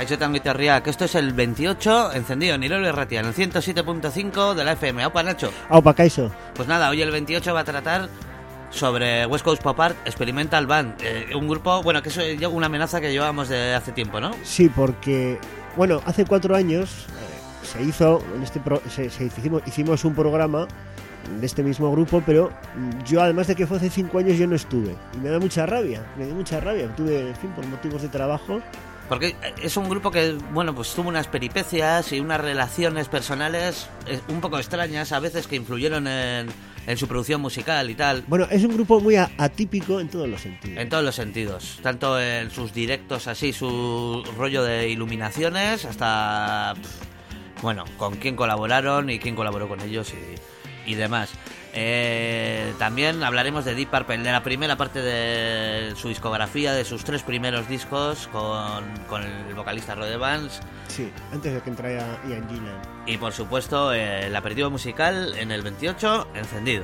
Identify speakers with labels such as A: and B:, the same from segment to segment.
A: Kaixetan Guitarriak. Esto es el 28 encendido en Irolo y Ratia, en el 107.5 de la FM. Aupa, Nacho.
B: Aupa, Kaiso.
A: Pues nada, hoy el 28 va a tratar sobre West Coast Pop Art Experimental Band, un grupo, bueno, que es una amenaza que llevábamos de hace tiempo, ¿no?
B: Sí, porque, bueno, hace 4 años se hizo, hicimos un programa de este mismo grupo, pero yo, además de que fue hace 5 años, yo no estuve. Y me dio mucha rabia. Tuve, en fin, por motivos de trabajo.
A: Porque es un grupo que, bueno, pues tuvo unas peripecias y unas relaciones personales un poco extrañas a veces que influyeron en su producción musical y tal.
B: Bueno, es un grupo muy atípico en todos los sentidos.
A: En todos los sentidos. Tanto en sus directos así, su rollo de iluminaciones, hasta, bueno, con quién colaboraron y quién colaboró con ellos y demás. También hablaremos de Deep Purple, de la primera parte de su discografía, de sus 3 primeros discos con el vocalista Rod Evans.
B: Sí, antes de que entrara Ian Gillan.
A: Y por supuesto el aperitivo musical en el 28 encendido.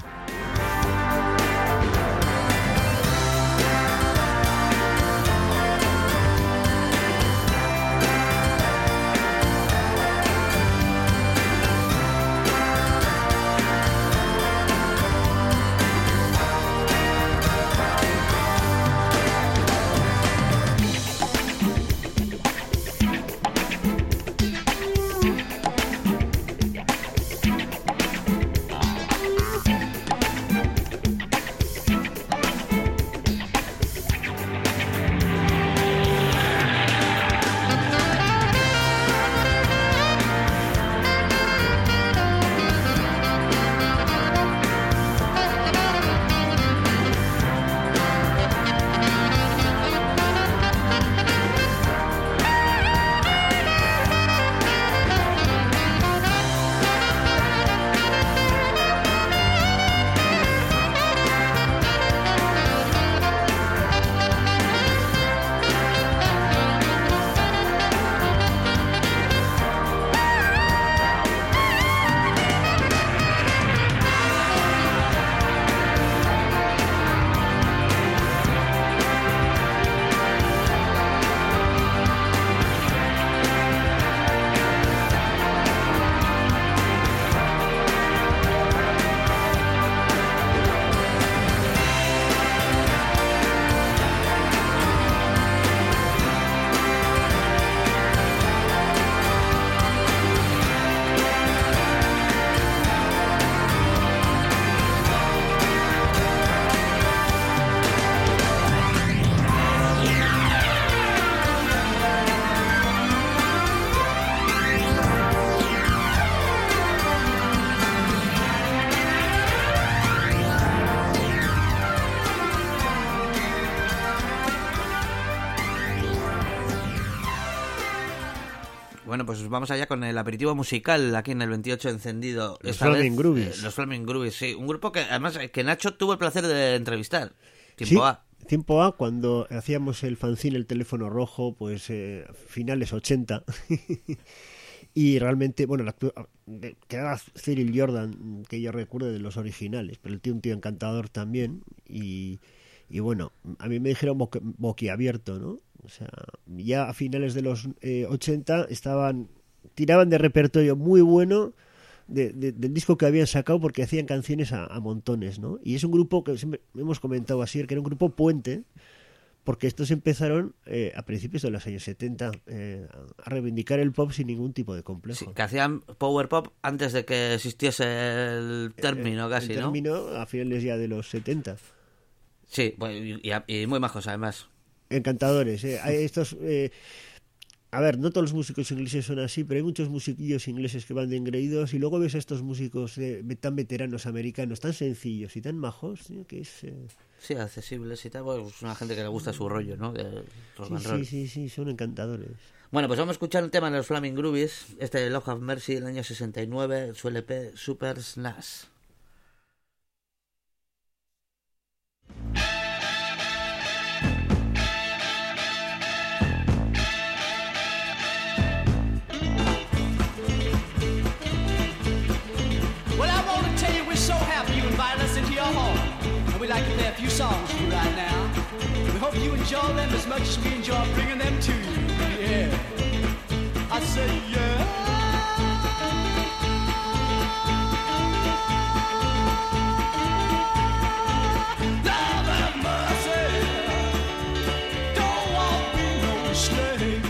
A: Bueno, pues vamos allá con el aperitivo musical aquí en el 28 encendido.
B: Los Flaming Groovies.
A: Los Flaming Groovies, sí. Un grupo que además que Nacho tuvo el placer de entrevistar.
B: Tiempo A, cuando hacíamos el fanzine El Teléfono Rojo, pues finales 80. Y realmente, bueno, que era Cyril Jordan, que yo recuerdo de los originales, pero el tío un tío encantador también. Y bueno, a mí me dijeron boquiabierto, ¿no? O sea, ya a finales de los 80 tiraban de repertorio muy bueno del disco que habían sacado, porque hacían canciones a montones, ¿no? Y es un grupo que siempre hemos comentado así, que era un grupo puente, porque estos empezaron a principios de los años 70 a reivindicar el pop sin ningún tipo de complejo.
A: Sí, que hacían power pop antes de que existiese el término casi, ¿no?
B: El término a finales ya de los 70.
A: Sí, y muy majos además.
B: Encantadores, Hay estos... a ver, no todos los músicos ingleses son así, pero hay muchos musiquillos ingleses que van de engreídos, y luego ves a estos músicos tan veteranos americanos, tan sencillos y tan majos, que es...
A: Sí, accesibles y tal, pues es una gente que le gusta su rollo, ¿no? De rock and roll.
B: Sí, son encantadores.
A: Bueno, pues vamos a escuchar un tema de los Flaming Groovies, de Love Have Mercy, del año 69, su LP Super Snash.
C: We'd like to play a few songs for you right now. We hope you enjoy them as much as we enjoy bringing them to you. Yeah. I said, yeah. Lord have mercy. Don't want to be no slave.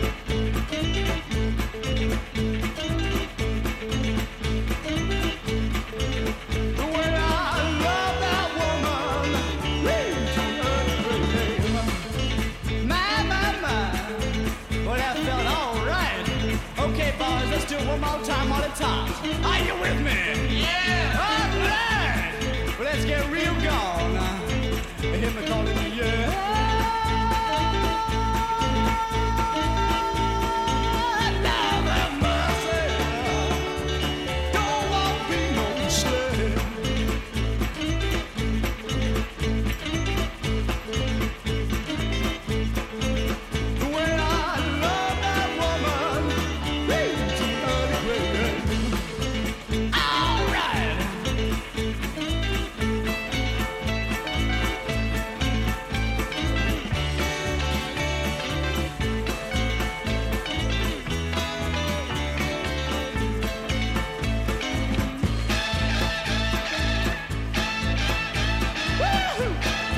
C: The way I love that woman, leaves to her grave. My. Well, that felt all right. Okay, boys, let's do it one more time on the top. Are you with me? Yeah. All right. Well, let's get real gone. Hear me calling you, yeah. Lord have mercy. Don't want to be no slave. The way I love that woman, leaves to early grave. All right. Woo-hoo.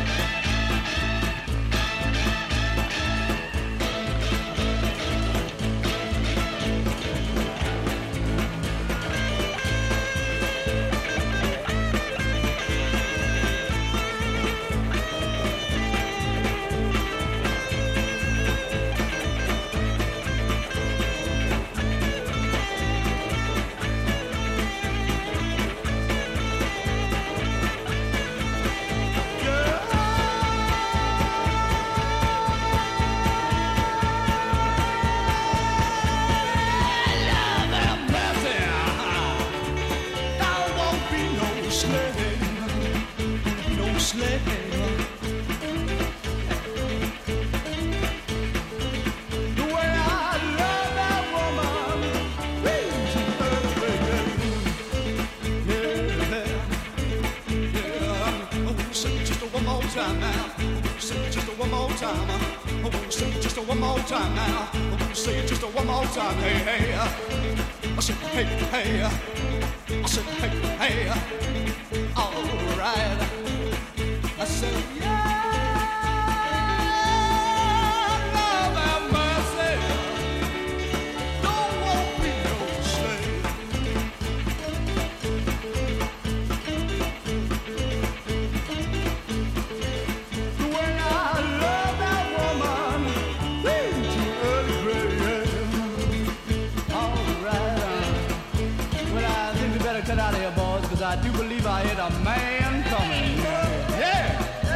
C: One more time now. Say it just one more time. Hey, hey. I said, hey, hey. I said, hey, hey. All right. I said, yeah. Lord have mercy. Don't want to be no slave. The way I love that woman. Cut out of here, boys, because I do believe I hit a man coming. Yeah!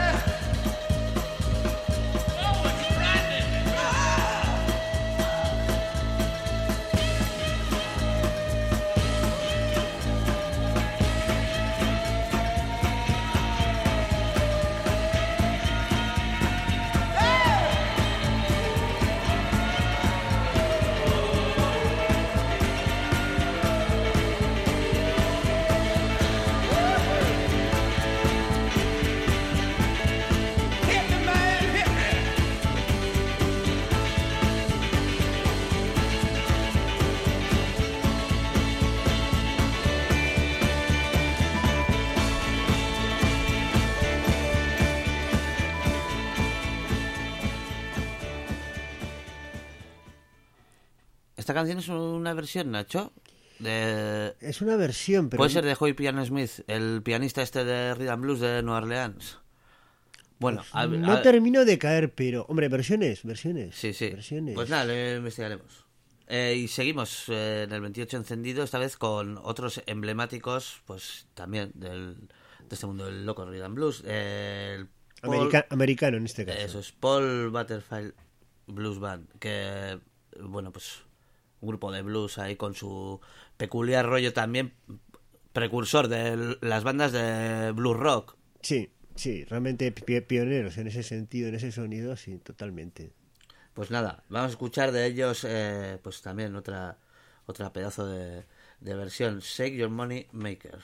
A: Esta canción es una versión, Nacho,
B: Es una versión, pero...
A: Puede ser de Hoy Piano Smith, el pianista este de Rhythm Blues de Nueva Orleans. Bueno,
B: pues no termino de caer, pero... Hombre, versiones.
A: Sí.
B: Versiones.
A: Pues nada, lo investigaremos. Y seguimos en el 28 encendido, esta vez con otros emblemáticos, pues también de este mundo del loco Rhythm Blues.
B: Americano en este caso.
A: Eso es Paul Butterfield Blues Band, que, bueno, pues un grupo de blues ahí con su peculiar rollo también, precursor de las bandas de blues rock.
B: Sí, realmente pioneros en ese sentido, en ese sonido, sí, totalmente.
A: Pues nada, vamos a escuchar de ellos pues también otra pedazo de versión, Shake Your Money Maker.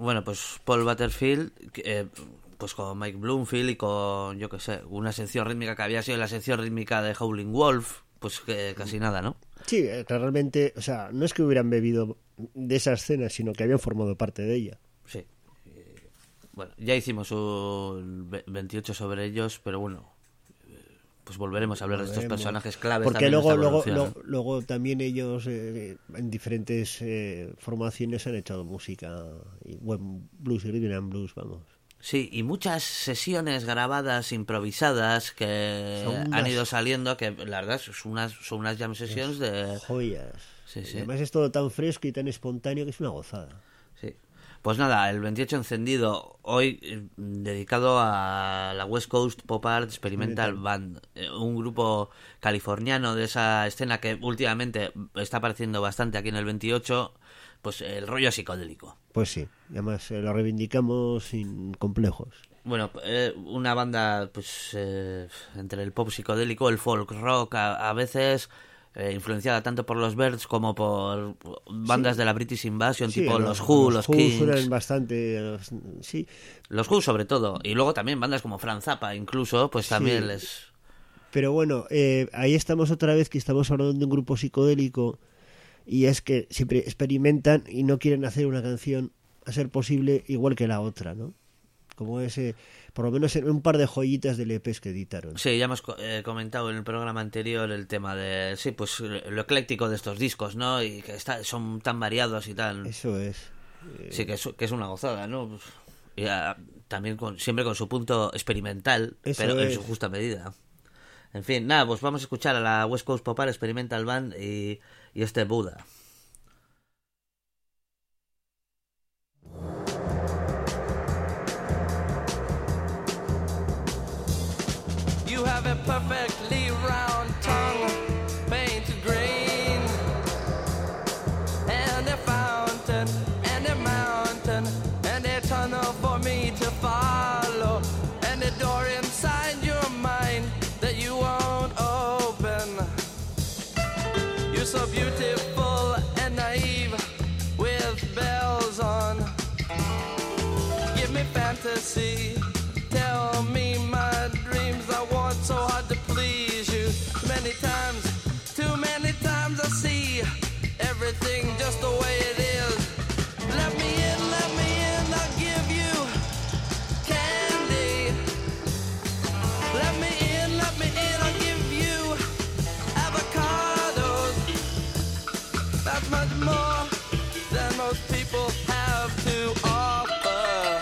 A: Bueno, pues Paul Butterfield, pues con Mike Bloomfield y con, yo qué sé, una sección rítmica que había sido la sección rítmica de Howlin' Wolf, pues que casi nada, ¿no?
B: Sí, realmente, o sea, no es que hubieran bebido de esa escena, sino que habían formado parte de ella.
A: Sí. Bueno, ya hicimos un 28 sobre ellos, pero bueno, pues volveremos a hablar de estos personajes claves.
B: Porque
A: también en
B: luego,
A: esta evolución, ¿no?
B: luego también ellos en diferentes formaciones han echado música, y buen blues y rhythm and blues, vamos.
A: Sí, y muchas sesiones grabadas, improvisadas, que
B: Son
A: han
B: unas-
A: ido saliendo, que la verdad son unas jam sessions de...
B: Joyas.
A: Sí, sí.
B: Y además es todo tan fresco y tan espontáneo que es una gozada.
A: Sí. Pues nada, el 28 encendido, hoy dedicado a la West Coast Pop Art Experimental Band, un grupo californiano de esa escena que últimamente está apareciendo bastante aquí en el 28, pues el rollo psicodélico.
B: Pues sí, y además lo reivindicamos sin complejos.
A: Bueno, una banda pues entre el pop psicodélico, el folk rock, a veces influenciada tanto por los Byrds como por bandas de la British Invasion,
B: Sí,
A: tipo los Who, los Kings.
B: suenan bastante, sí.
A: Los Who sobre todo, y luego también bandas como Frank Zappa incluso, pues también
B: Sí.
A: les...
B: Pero bueno, ahí estamos otra vez que estamos hablando de un grupo psicodélico y es que siempre experimentan y no quieren hacer una canción a ser posible igual que la otra, ¿no? Como ese, por lo menos en un par de joyitas de LPs que editaron.
A: Sí, ya hemos comentado en el programa anterior el tema de, sí, pues lo ecléctico de estos discos, ¿no? Y que son tan variados y tan...
B: Eso es.
A: Sí, que es una gozada, ¿no? Pues, y, también siempre con su punto experimental,
B: Eso
A: pero en
B: es.
A: su justa medida. En fin, nada, pues vamos a escuchar a la West Coast Pop Art Experimental Band y este Buda.
C: You have a perfectly round tongue, painted green, and a fountain, and a mountain, and a tunnel for me to follow, and a door inside your mind that you won't open. You're so beautiful and naive with bells on. Give me fantasy, tell me my dreams. I want so hard to please you. Too many times I see everything just the way it is. Let me in, I'll give you candy. Let me in, I'll give you avocados. That's much more than most people have to offer.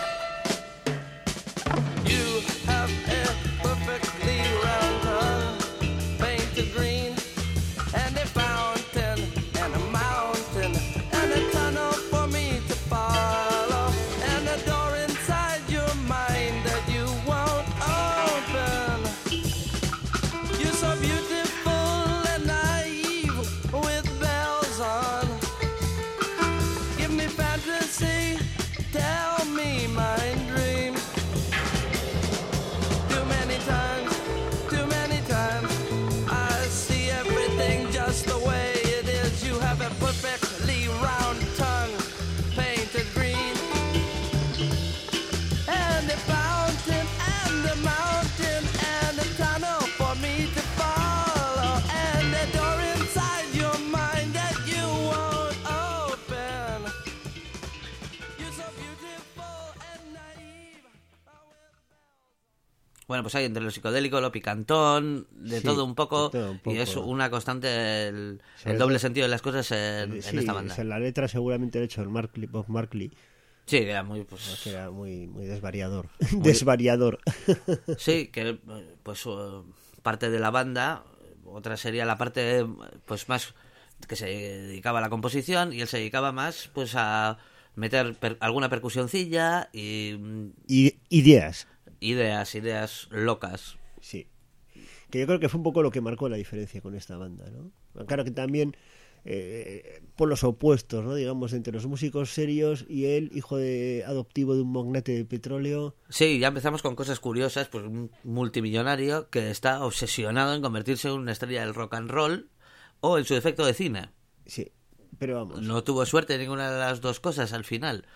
C: You have a perfectly round tongue, painted green, and a fountain, and a mountain, and a tunnel for me to follow, and a door inside your mind that you won't open. You're so beautiful and naive with bells on. Give me fantasy, tell me my dreams. Too many times, I see everything just the way it is. You have a perfectly round tongue, painted green, and a fountain, and a mountain, and a tunnel for me to follow, and a door inside your mind that you won't open. You're so beautiful and naive.
A: Bueno, pues hay entre lo psicodélico, lo picantón, de
B: Sí,
A: todo un poco,
B: de todo un poco.
A: y es una constante el
B: Sobre
A: doble
B: todo-
A: sentido de las cosas en
B: Sí,
A: esta banda.
B: o sea, la letra seguramente la ha hecho el Bob Markley,
A: Sí, que era muy... Pues,
B: que era muy desvariador. Desvariador.
A: sí, que pues parte de la banda, otra sería la parte pues más que se dedicaba a la composición y él se dedicaba más pues a meter alguna percusioncilla y
B: Y ideas.
A: ideas locas.
B: Sí. Que yo creo que fue un poco lo que marcó la diferencia con esta banda, ¿no? Claro que también por los opuestos, ¿no? Digamos, entre los músicos serios y él, hijo adoptivo de un magnate de petróleo.
A: Sí, ya empezamos con cosas curiosas, pues un multimillonario que está obsesionado en convertirse en una estrella del rock and roll o en su defecto de cine.
B: Sí, pero vamos.
A: No tuvo suerte en ninguna de las dos cosas al final.
B: No.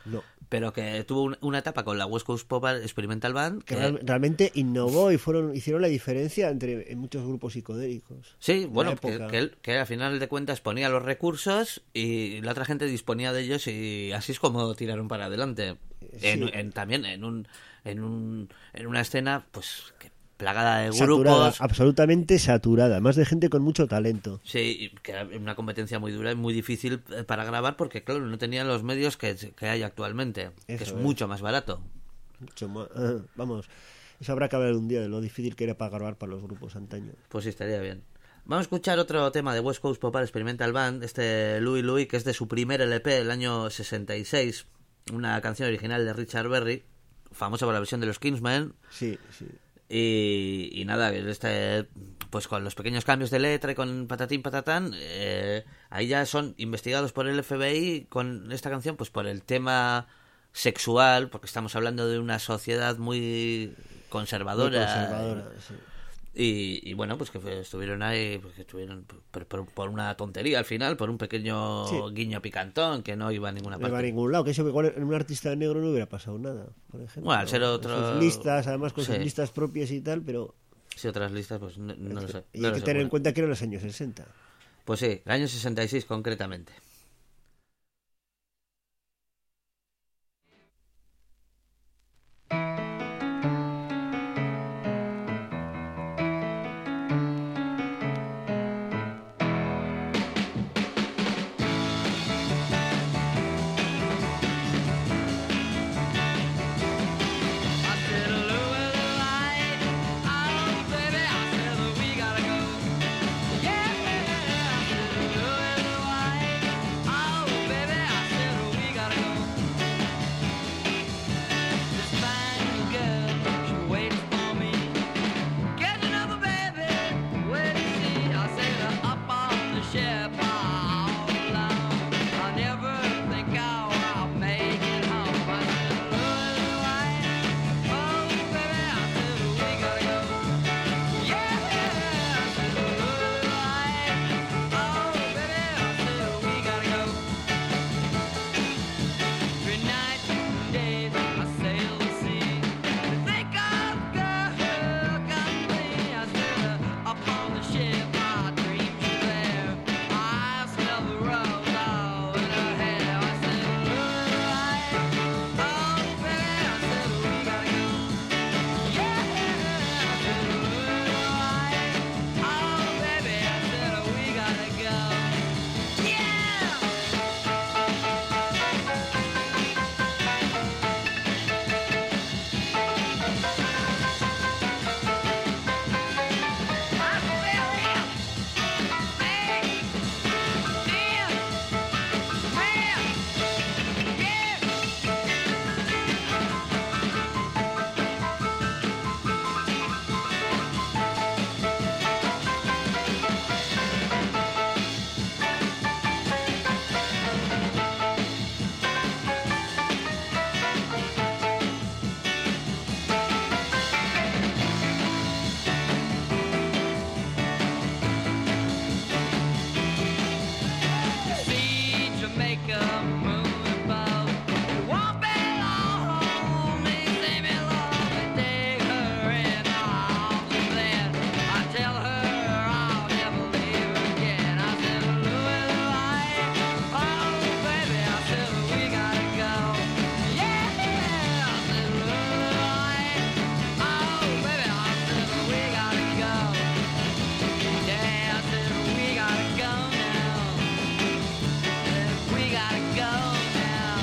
A: pero que tuvo una etapa con la West Coast Pop Experimental Band
B: Que
A: que
B: realmente innovó y hicieron la diferencia en muchos grupos psicodélicos.
A: sí,
B: de
A: bueno,
B: la época.
A: que al final de cuentas ponía los recursos y la otra gente disponía de ellos y así es como tiraron para adelante.
B: Sí.
A: También en una escena pues plagada de
B: Saturada,
A: grupos.
B: absolutamente saturada, más de gente con mucho talento.
A: Sí, que era una competencia muy dura y muy difícil para grabar porque, claro, no tenían los medios que hay actualmente, que
B: Eso
A: es
B: es.
A: mucho más barato.
B: Mucho más. Vamos, eso habrá que hablar un día de lo difícil que era para grabar para los grupos antaño.
A: Pues sí, estaría bien. Vamos a escuchar otro tema de West Coast Pop Experimental Band, Louie Louie, que es de su primer LP del año 66, una canción original de Richard Berry, famosa por la versión de los Kingsmen.
B: Sí, sí.
A: Y nada, pues con los pequeños cambios de letra y con patatín patatán, ahí ya son investigados por el FBI con esta canción, pues por el tema sexual, porque estamos hablando de una sociedad muy conservadora.
B: Muy conservadora, sí.
A: Y bueno, pues que estuvieron ahí, pues que estuvieron por una tontería al final, por un pequeño
B: Sí.
A: guiño picantón que no iba a ninguna
B: No iba a
A: parte.
B: ningún lado, que eso igual en un artista negro no hubiera pasado nada, por ejemplo.
A: Bueno, al ser otro-
B: Sus listas, además con sus
A: Sí.
B: listas propias y tal, pero
A: Si otras listas, pues no lo sé.
B: y
A: no
B: hay
A: lo
B: que
A: sé,
B: tener en
A: bueno.
B: cuenta que eran los años 60.
A: Pues sí, el año 66 concretamente.
C: I said, Louis the light, oh baby, I said we gotta go. Yeah, I said Louis the light, oh baby, I said we gotta go. This fine girl, she waits for me. Get another baby, wait and see. I said up on the ship all alone. I never think I'll make it home. I said Louis the light. Oh, baby, I said we gotta go. Yeah, I said right. Oh, baby, I said we gotta go. 3 nights, 2 days, I sail the sea. To think of girl company. I said up on the ship, my dreams were there. I smell the rose all in her hair. I said right. Oh, baby, I said we gotta go. Yeah, I said right. Oh, baby, I said we gotta go. Yeah. I feel him. Hey, damn, man, yeah. See Jamaica moving about. It won't be long. They say me love and take her in my arms and then I tell her I'll never leave her again. I said Louis the light. Oh baby, I said we gotta go. Yeah, I said Louis the light. Oh baby, I said we gotta go. Yeah, I said we gotta go now. We gotta go now.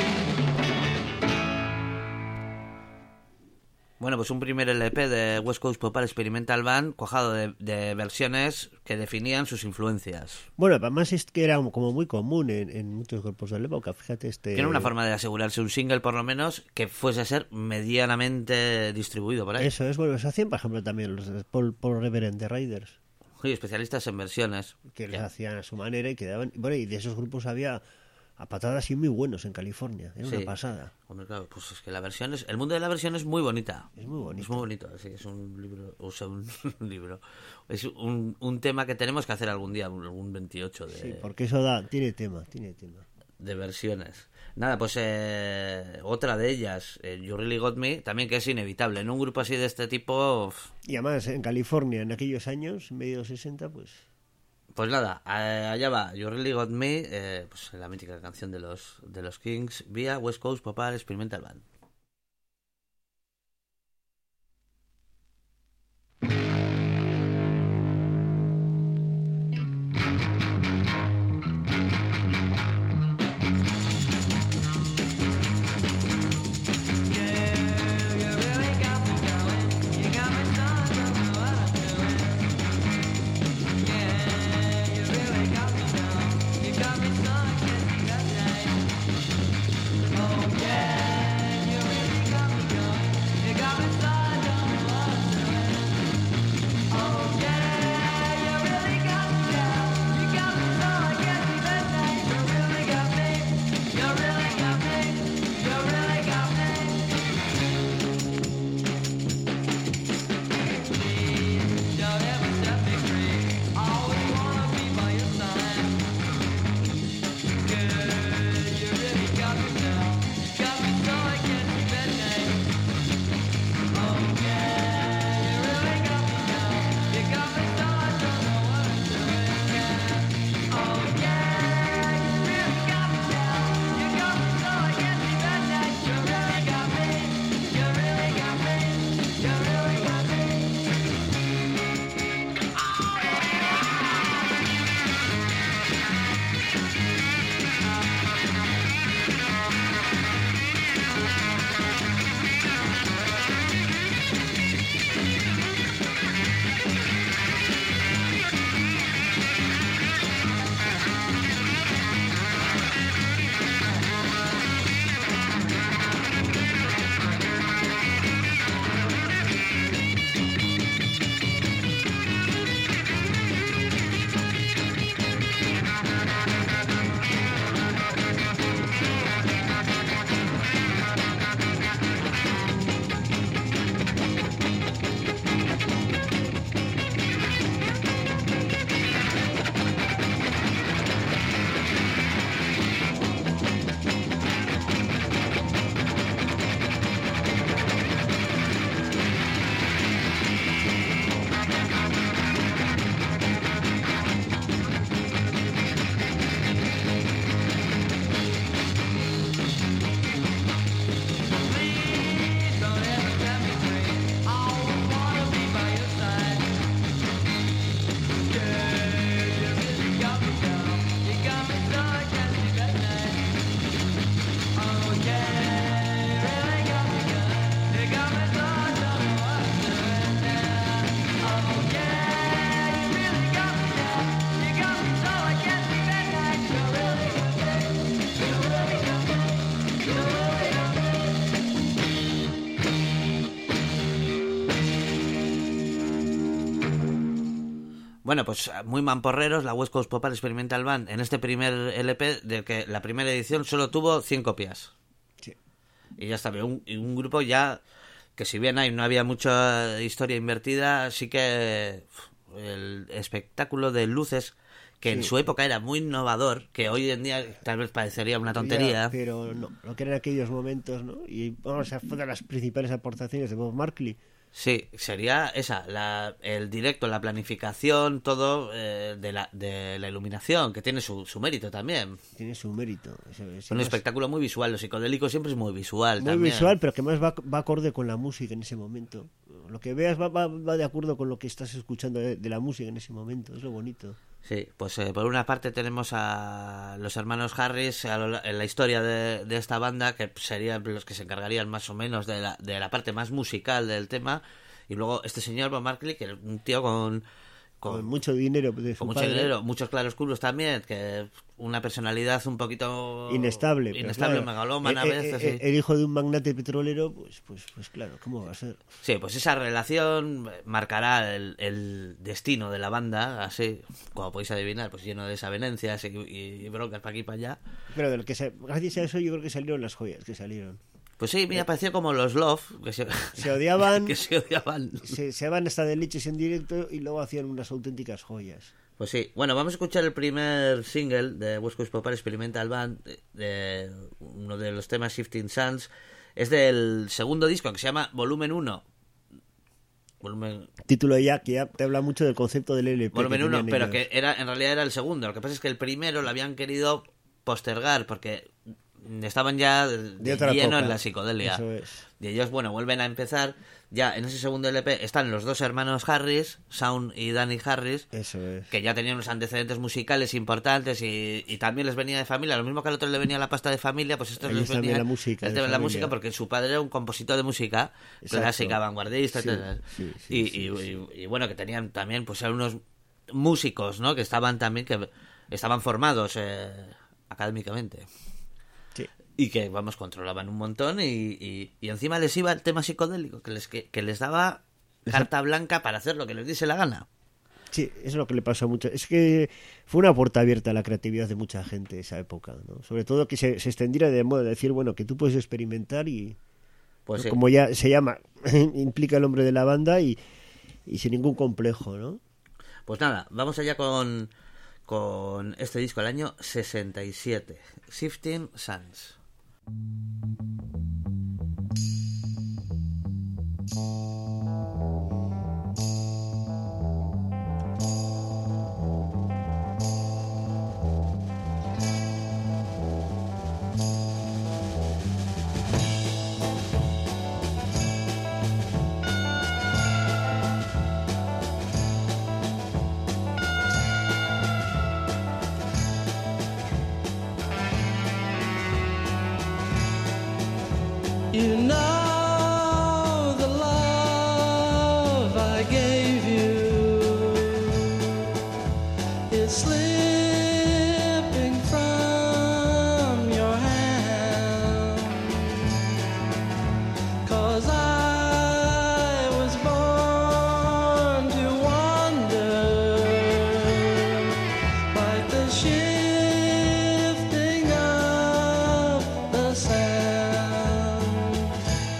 A: Bueno, pues un primer LP de West Coast Pop Experimental Band cuajado de versiones que definían sus influencias.
B: Bueno, además es que era como muy común en muchos grupos de la época, fíjate
A: Tiene una forma de asegurarse un single, por lo menos, que fuese a ser medianamente distribuido por ahí.
B: Eso es, bueno, se hacían, por ejemplo, también los de Paul Revere and the Raiders,
A: Sí, especialistas en versiones.
B: que les hacían a su manera y quedaban... Bueno, y de esos grupos había a patadas y muy buenos en California, era
A: Sí.
B: una pasada.
A: Hombre, claro, pues es que el mundo de la versión es muy bonita.
B: Es muy bonito.
A: Es muy bonito, sí, es un libro, o sea, un libro. Es un tema que tenemos que hacer algún día, algún 28 de...
B: Sí, porque eso tiene tema.
A: de versiones. Nada, pues otra de ellas, You Really Got Me, también que es inevitable. En un grupo así de este tipo...
B: Y además en California, en aquellos años, medio 60, pues...
A: Pues nada, allá va, You Really Got Me, pues la mítica canción de los Kings, vía West Coast Popar Experimental Band. Bueno, pues muy mamporreros, la West Coast Popar Experimental Band, en este primer LP, de que la primera edición solo tuvo 100 copias.
B: Sí.
A: Y ya está, un grupo ya que si bien no había mucha historia invertida, sí que el espectáculo de luces, que en su época era muy innovador, que hoy en día tal vez parecería una tontería.
B: Ya, pero no, lo que eran aquellos momentos, ¿no? Y vamos, esa fue de las principales aportaciones de Bob Marley.
A: Sí, sería esa, el directo, la planificación, todo de la iluminación, que tiene su mérito también.
B: Tiene su mérito.
A: Un espectáculo muy visual, lo psicodélico siempre es muy visual.
B: Muy
A: también.
B: Visual, pero que más va acorde con la música en ese momento. Lo que veas va de acuerdo con lo que estás escuchando de la música en ese momento, es lo bonito.
A: Sí, pues por una parte tenemos a los hermanos Harris en la historia de esta banda, que serían los que se encargarían más o menos de la parte más musical del tema, y luego este señor Bob Marley, que es un tío con
B: mucho dinero de su
A: con mucho
B: padre.
A: dinero, muchos claroscuros también, que una personalidad un poquito
B: inestable, claro,
A: megalómana a veces. Sí.
B: El hijo de un magnate petrolero, pues claro, ¿cómo va a ser?
A: Sí, pues esa relación marcará el destino de la banda, así, como podéis adivinar, pues lleno de desavenencias y broncas para aquí y para allá.
B: Pero gracias a eso yo creo que salieron las joyas que salieron.
A: Pues sí, me pareció como los Love, que
B: se odiaban,
A: que se odiaban.
B: Se van hasta de leches en directo y luego hacían unas auténticas joyas.
A: Pues sí, bueno, vamos a escuchar el primer single de West Coast Pop Experimental Band, de uno de los temas, Shifting Sands. Es del segundo disco, que se llama Volumen 1.
B: Título ya que ya te habla mucho del concepto del LP.
A: Volumen
B: que
A: 1,
B: tenían
A: pero
B: ellos.
A: que en realidad era el segundo. Lo que pasa es que el primero lo habían querido postergar porque estaban ya
B: De otra
A: lleno
B: época.
A: en la psicodelia.
B: Eso es.
A: Y ellos, bueno, vuelven a empezar. Ya en ese segundo LP están los dos hermanos Harris, Shaun y Danny Harris,
B: Eso es.
A: que ya tenían unos antecedentes musicales importantes y también les venía de familia. Lo mismo que al otro le venía la pasta de familia, pues estos
B: Ellos
A: les venía
B: también la música,
A: el
B: de
A: tema de la
B: familia.
A: música, porque su padre era un compositor de música
B: Exacto.
A: clásica, vanguardista,
B: Sí,
A: etcétera.
B: sí,
A: Y bueno, que tenían también pues eran unos músicos, ¿no? Que estaban también formados académicamente.
B: Sí.
A: Y que, vamos, controlaban un montón y encima les iba el tema psicodélico, que les daba carta blanca para hacer lo que les diese la gana.
B: Sí, eso es lo que le pasó a mucho. Es que fue una puerta abierta a la creatividad de mucha gente esa época, ¿no? Sobre todo que se extendiera de modo de decir, bueno, que tú puedes experimentar y,
A: Pues
B: ¿no?
A: sí.
B: Como ya se llama, implica el nombre de la banda y sin ningún complejo, ¿no?
A: Pues nada, vamos allá con este disco del año 67, Shifting Sands.
C: You know the love I gave you is slipping from your hand, 'cause I was born to wander like the shifting of the sand.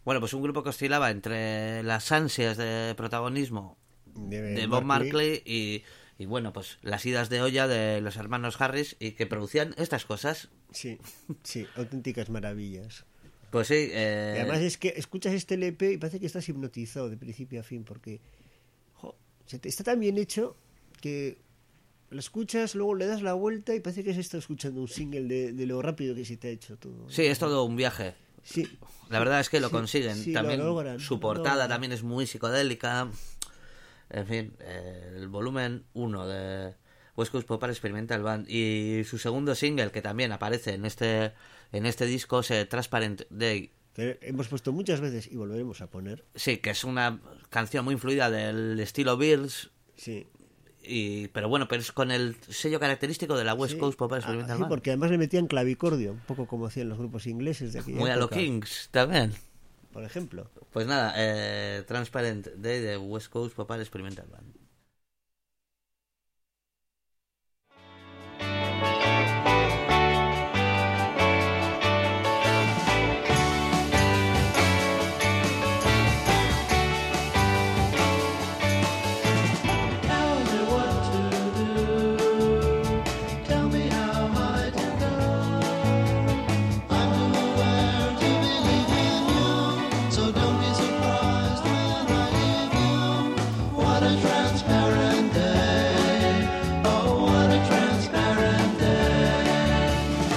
A: Bueno, pues un grupo que oscilaba entre las ansias de protagonismo de Bob Marley y bueno, pues las idas de olla de los hermanos Harris y que producían estas cosas.
B: Sí, sí, auténticas maravillas.
A: Pues sí.
B: Y además es que escuchas este LP y parece que estás hipnotizado de principio a fin porque está tan bien hecho que lo escuchas, luego le das la vuelta y parece que se está escuchando un single de lo rápido que se te ha hecho todo.
A: Sí, es todo un viaje.
B: Sí.
A: La verdad es que lo consiguen.
B: Sí,
A: también
B: lo logran,
A: su portada también es muy psicodélica. En fin, el volumen 1 de West Coast Pop Art Experimental Band y su segundo single que también aparece en este disco es Transparent Day.
B: Que hemos puesto muchas veces y volveremos a poner.
A: Sí, que es una canción muy influida del estilo Beatles.
B: Sí.
A: Pero bueno, pero es con el sello característico de la West Coast Pop Art Experimental
B: sí,
A: Band.
B: porque además le metían clavicordio, un poco como hacían los grupos ingleses de aquella
A: Muy a lo
B: época,
A: Kings también.
B: por ejemplo.
A: Pues nada, Transparent Day de West Coast Pop Art Experimental Band.
C: Tell me what to do. Tell me how high to go. I'm too aware to believe in you, so don't be surprised when I leave you. What a transparent day. Oh, what a transparent day.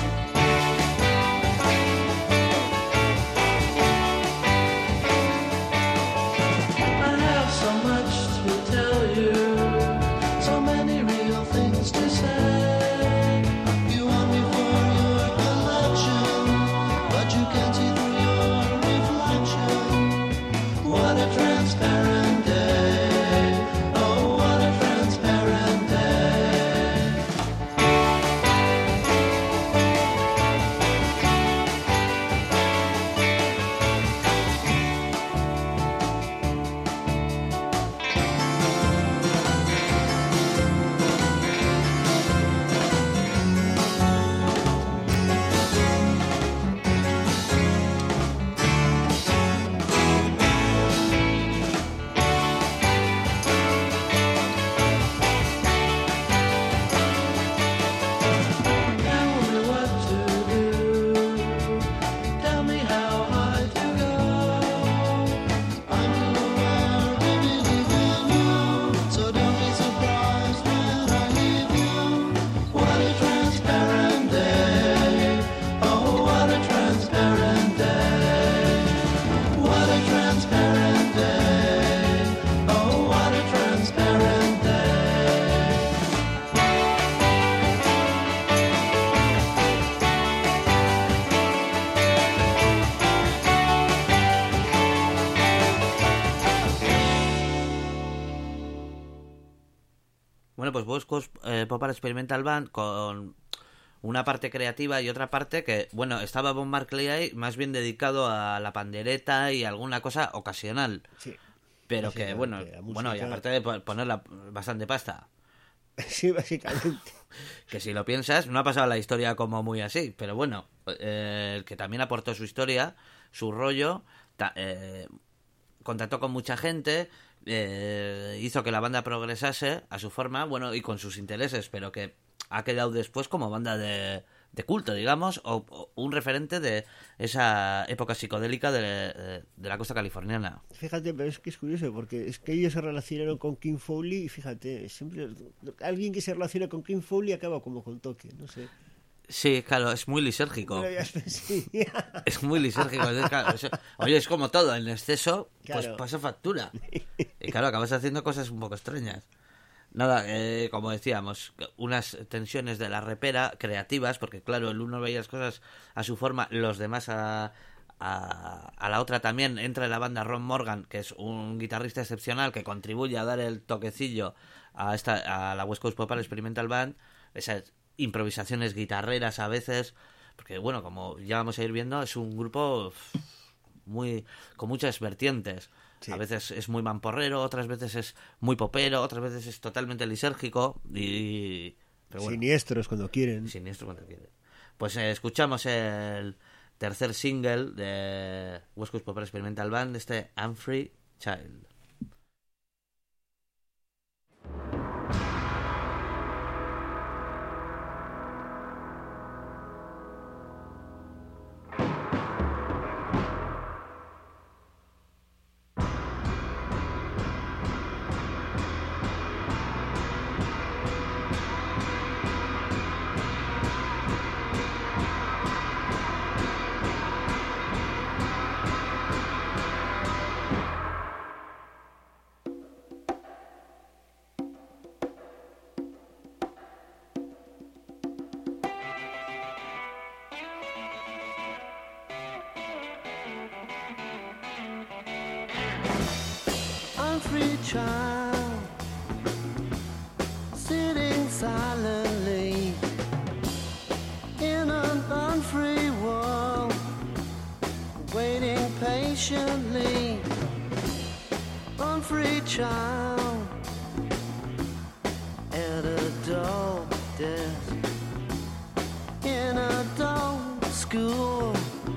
C: I have so much to tell you, so many real things to say. You want me for your collection, but you can't see through your reflection. What a transparent day. Oh, what a transparent day. Tell me what to do. Tell me how high to go. I'm too aware to believe in you, so don't be surprised when I leave you. What a transparent day. Oh, what a transparent day. What a transparent day. Oh, what a transparent day.
A: Bueno, pues West Coast Pop Art Experimental Band con una parte creativa y otra parte que, bueno, estaba Bob Marley ahí más bien dedicado a la pandereta y alguna cosa ocasional.
B: Sí.
A: Pero que,
B: Básicamente,
A: bueno,
B: la música-
A: bueno, y aparte de ponerla bastante pasta.
B: Sí, básicamente.
A: Que si lo piensas, no ha pasado la historia como muy así, pero bueno, el que también aportó su historia, su rollo, contactó con mucha gente, hizo que la banda progresase a su forma, bueno, y con sus intereses, pero que ha quedado después como banda de culto, digamos, o un referente de esa época psicodélica de la costa californiana.
B: Fíjate, pero es que es curioso, porque es que ellos se relacionaron con King Foley y fíjate, siempre alguien que se relaciona con King Foley acaba como con toque, no sé.
A: Sí, claro, es muy lisérgico.
B: No lo habías pensado.
A: Es muy lisérgico. Claro, oye, es como todo, en exceso, pues
B: Claro.
A: pasa factura. Y claro, acabas haciendo cosas un poco extrañas. Nada, como decíamos, unas tensiones de la repera creativas, porque claro, el uno veía las cosas a su forma, los demás a la otra también. Entra en la banda Ron Morgan, que es un guitarrista excepcional que contribuye a dar el toquecillo a la West Coast Pop Art Experimental Band, esas improvisaciones guitarreras a veces, porque bueno, como ya vamos a ir viendo, es un grupo con muchas vertientes.
B: Sí.
A: A veces es muy mamporrero, otras veces es muy popero, otras veces es totalmente lisérgico pero bueno,
B: Siniestros cuando quieren.
A: siniestro cuando quiere. Pues escuchamos el tercer single de West Coast Pop Experimental Band, Humphrey Child.
D: Unfree child, sitting silently in an unfree world, waiting patiently. Unfree child at a dull desk in a dull school.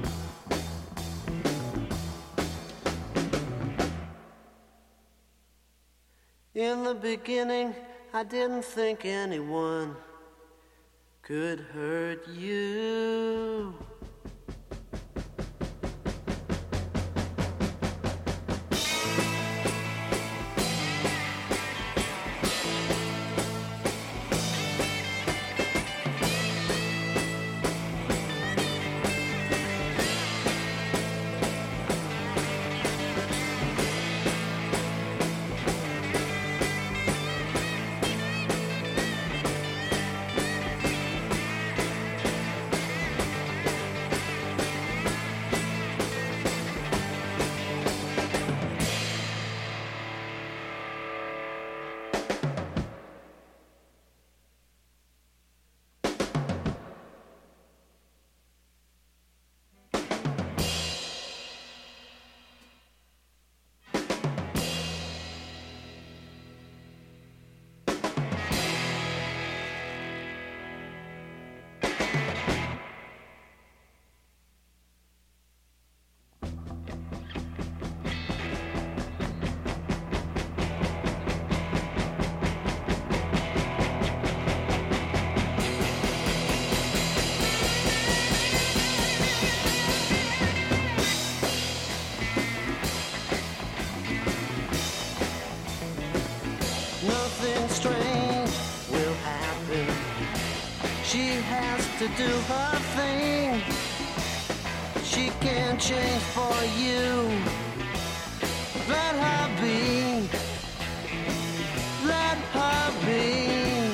D: In the beginning, I didn't think anyone could hurt you. Nothing strange will happen. She has to do her thing. She can't change for you. Let her be. Let her be.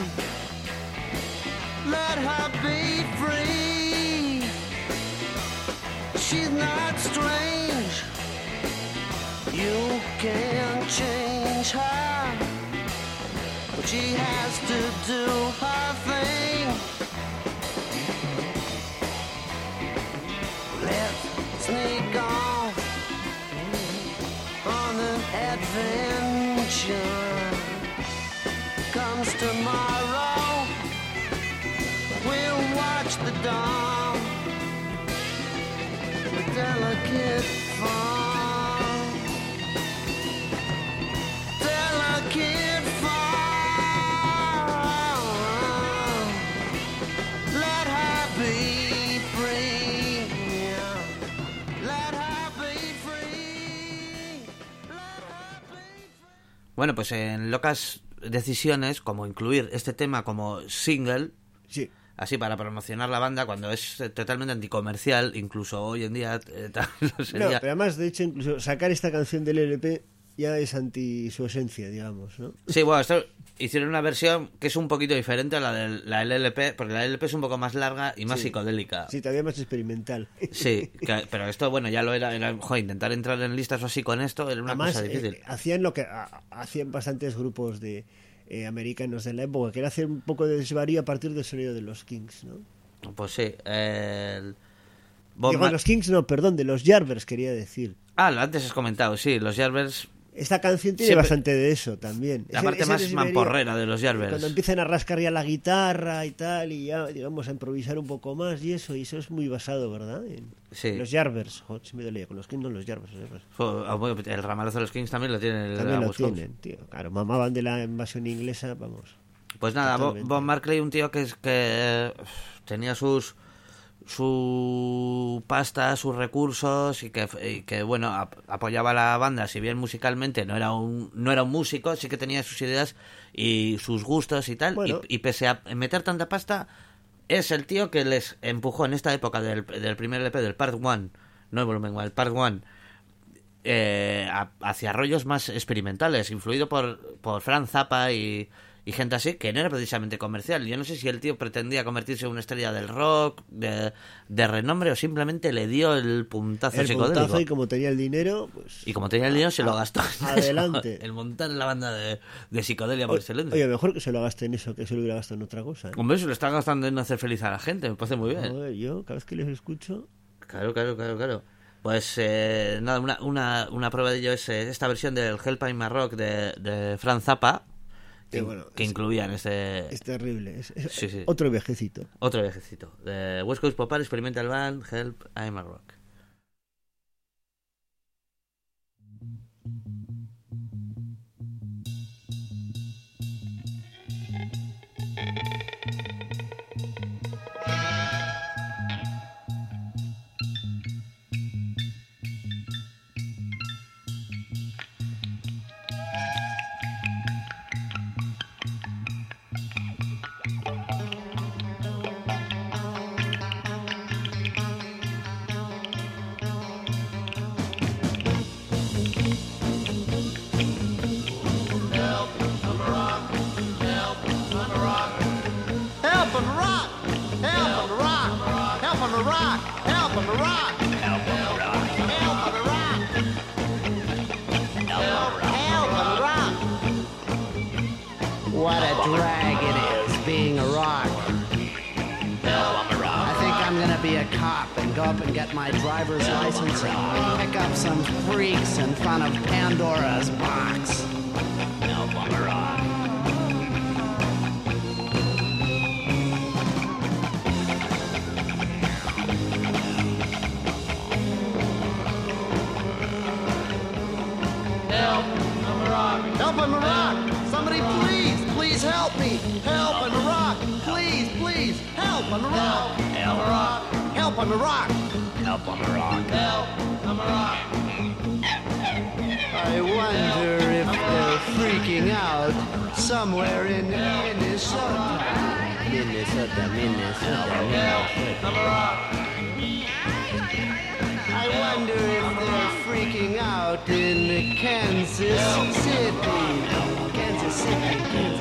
D: Let her be free. She's not strange. You can't change her. But she has to do her thing. Let's sneak off on an adventure. Comes tomorrow, we'll watch the dawn. The delicate fall. Delicate fall. Let her be free. Let her be free. Let her be free.
A: Bueno, pues en locas decisiones, como incluir este tema como single,
B: Sí.
A: así para promocionar la banda, cuando es totalmente anticomercial, incluso hoy en día
B: No,
A: sería...
B: pero además, de hecho, incluso sacar esta canción del LP ya es anti su esencia, digamos, ¿no?
A: Sí, bueno, esto hicieron una versión que es un poquito diferente a la del LP, porque la LP es un poco más larga y más
B: Sí.
A: psicodélica.
B: Sí, todavía más experimental.
A: Sí, pero esto, bueno, ya lo era, joder, intentar entrar en listas o así con esto era una
B: Además,
A: cosa difícil.
B: hacían lo que hacían bastantes grupos de americanos de la época, que era hacer un poco de desvarío a partir del sonido de los Kings, ¿no?
A: Pues sí,
B: Digo, los Kings no, perdón, de los Yardbirds quería decir.
A: Lo antes has comentado, sí, los Yardbirds,
B: Esta canción tiene
A: Siempre-
B: bastante de eso también.
A: La parte más mamporrera de los
B: Cuando
A: Yardbirds.
B: empiezan a rascar ya la guitarra y tal, y ya, digamos, a improvisar un poco más y eso es muy basado, ¿verdad? En
A: Sí.
B: los Yardbirds. Joder, se me dolía con los Kings, no los Yardbirds.
A: El ramalazo de los Kings también lo tienen.
B: También lo
A: West Coast.
B: tienen, tío. Claro, mamaban de la invasión inglesa, vamos.
A: Pues nada,
B: Totalmente.
A: Bob Marley, un tío que tenía su pasta, sus recursos y que bueno, apoyaba a la banda, si bien musicalmente no era un músico, sí que tenía sus ideas y sus gustos y tal,
B: Bueno.
A: y pese a meter tanta pasta, es el tío que les empujó en esta época del primer LP, del Part 1, no el volumen 1, el Part 1, hacia rollos más experimentales, influido por Frank Zappa y gente así, que no era precisamente comercial. Yo no sé si el tío pretendía convertirse en una estrella del rock, de renombre, o simplemente le dio el puntazo
B: El
A: psicodélico.
B: puntazo, y como tenía el dinero, pues...
A: Y como tenía el dinero, se lo gastó.
B: Adelante.
A: El montar en la banda de psicodelia por excelencia.
B: Oye, mejor que se lo gaste en eso, que se lo hubiera gastado en otra cosa. ¿eh?
A: Hombre, se lo está gastando en hacer feliz a la gente, me parece muy bien.
B: Joder, yo, cada vez que les escucho...
A: Claro. Pues nada, una prueba de ello es esta versión del Help I'm a Rock de Frank Zappa, que,
B: bueno,
A: que incluía en
B: Es terrible.
A: Sí, sí.
B: Otro viajecito.
A: otro viajecito. De West Coast Pop Art Experimental Band, Help I'm a Rock.
C: Help 'em rock! Help 'em rock! Help 'em rock! Help 'em rock! Help 'em rock! Help 'em rock! Help 'em rock!
D: What a drag it is being a rock. I think I'm gonna be a cop and go up and get my driver's license and pick up some freaks in front of Pandora's box.
C: Help 'em rock! Somebody please help me! Help 'em rock! Please help 'em rock! Help 'em rock! Help 'em rock! Help 'em rock! Help 'em rock!
D: I wonder if they're freaking out somewhere in Minnesota. I wonder if they're freaking out in Kansas City. Kansas City.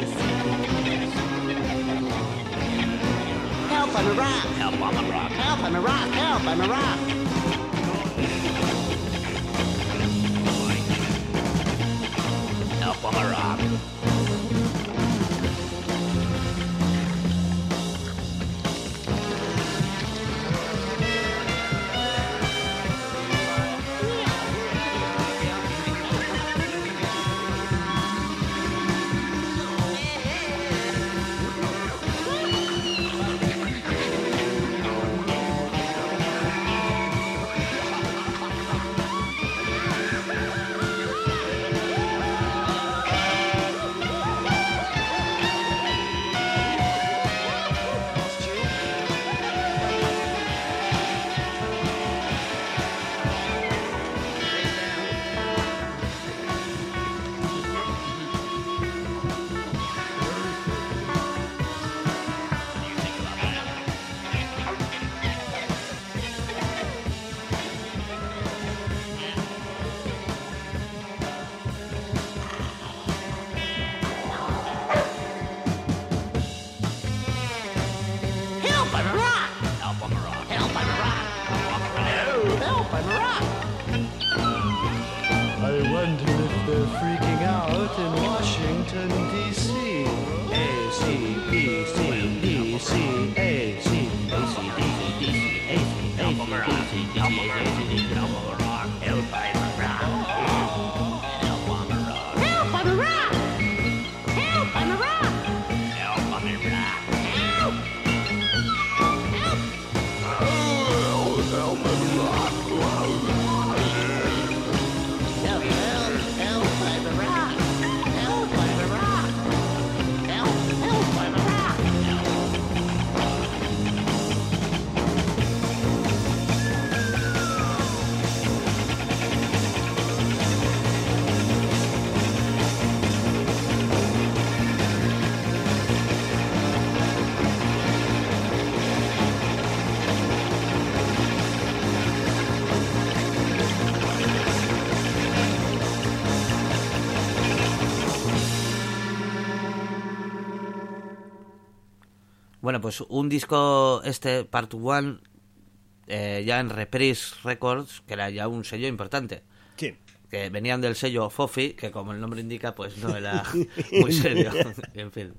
C: Help 'em rock! Help 'em rock! Help 'em rock! Help 'em rock! Help 'em rock! Help 'em rock! Help 'em rock! Help 'em rock! Help 'em rock!
D: I wonder if they're freaking out in Washington, D.C. A-C, B-C, D-C, A-C, A-C, D-C, D-C, A-C, help 'em rock, help 'em rock, help 'em rock, help 'em rock, help 'em
A: Bueno, pues un disco, Part 1, ya en Reprise Records, que era ya un sello importante.
B: Sí.
A: Que venían del sello Fofi, que como el nombre indica, pues no era muy serio. En fin.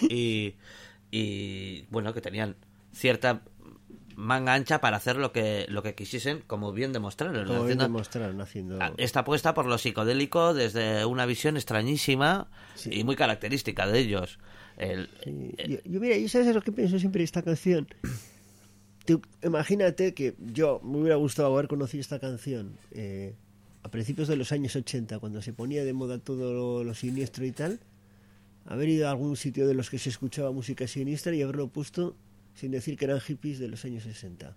A: Y bueno, que tenían cierta manga ancha para hacer lo que quisiesen, como bien demostraron.
B: Como bien
A: Haciendo
B: demostraron haciendo...
A: esta apuesta por lo psicodélico desde una visión extrañísima
B: Sí.
A: y muy característica de ellos.
B: Mira, ¿y sabes lo que pienso siempre de esta canción? Imagínate que yo me hubiera gustado haber conocido esta canción a principios de los años 80, cuando se ponía de moda todo lo siniestro y tal, haber ido a algún sitio de los que se escuchaba música siniestra y haberlo puesto sin decir que eran hippies de los años 60.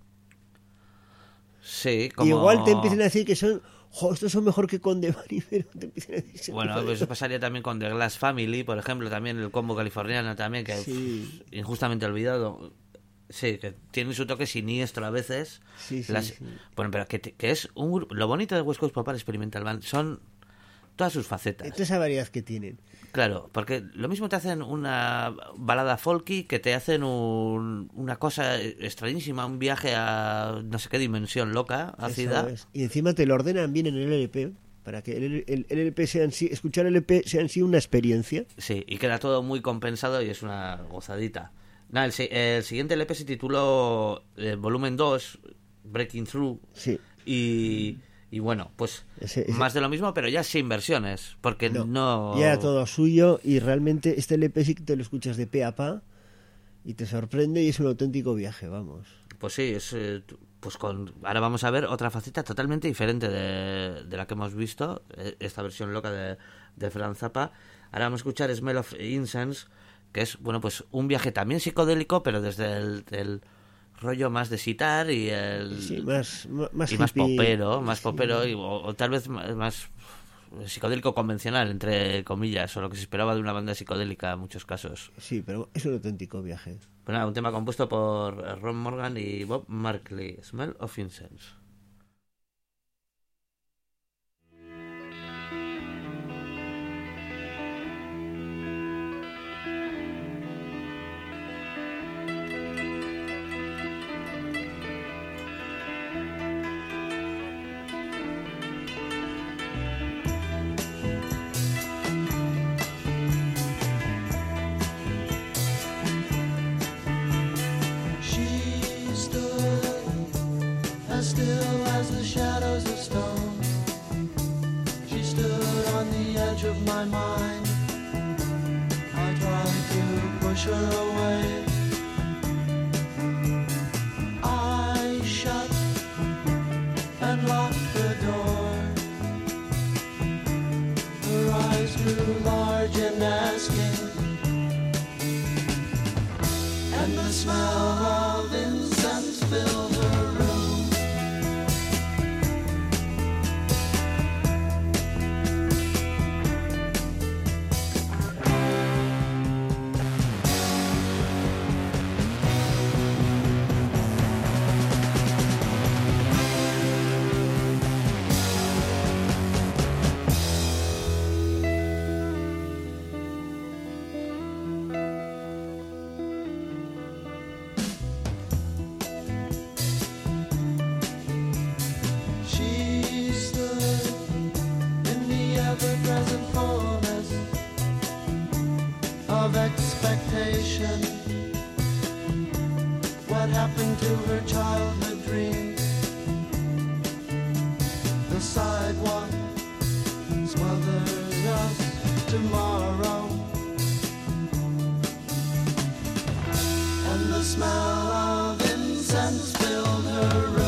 A: Sí, como...
B: Igual te empiezan a decir que son... estos son mejor que Conde Bari, pero te empiezan a decir...
A: Bueno, pues eso pasaría también con The Glass Family, por ejemplo, también el combo californiano también, que
B: Sí.
A: injustamente olvidado. Sí, que tiene su toque siniestro a veces.
B: Sí, sí, sí.
A: Bueno, pero que es un grupo... Lo bonito de West Coast Pop Experimental Band son todas sus facetas.
B: Toda esa variedad que tienen.
A: Claro, porque lo mismo te hacen una balada folky que te hacen una cosa extrañísima, un viaje a no sé qué dimensión loca, ácida.
B: Eso es. Y encima te lo ordenan bien en el LP, para que el LP sea en sí, escuchar el LP sea en sí una experiencia.
A: Sí, y queda todo muy compensado y es una gozadita. Nada, el siguiente LP se tituló Volumen 2, Breaking Through.
B: Sí.
A: Y bueno, pues
B: Ese-
A: más de lo mismo, pero ya sin versiones, porque no...
B: Ya era todo suyo y realmente este LP sí que te lo escuchas de pe a pa y te sorprende y es un auténtico viaje, vamos.
A: Pues sí, pues ahora vamos a ver otra faceta totalmente diferente de la que hemos visto, esta versión loca de Frank Zappa. Ahora vamos a escuchar Smell of Incense, que es, bueno, pues un viaje también psicodélico, pero desde el rollo más de sitar y
B: Sí, más
A: y más
B: hippie.
A: popero,
B: Sí.
A: o tal vez más psicodélico convencional, entre comillas, o lo que se esperaba de una banda psicodélica en muchos casos.
B: Sí, pero es un auténtico viaje.
A: Pues nada, un tema compuesto por Ron Morgan y Bob Markley, Smell of Incense.
E: She stood as still as the shadows of stone. She stood on the edge of my mind. I tried to push her away. I shut and locked the door. Her eyes grew large and asking, and the smell of incense filled her room. She stood in the ever-present fullness of expectation. What happened to her childhood dreams? The sidewalk smothers us tomorrow, and the smell of incense filled her room.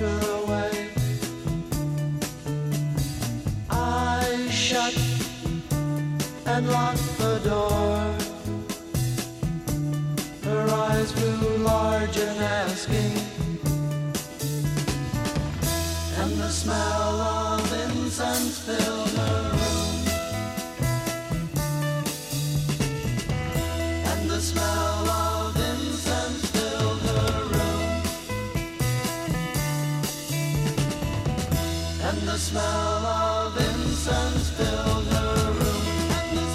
E: her away. I shut and locked the door. Her eyes grew large and asking, and the smell of incense filled her room. And the smell of incense filled her room. And the smell of incense filled her room. And the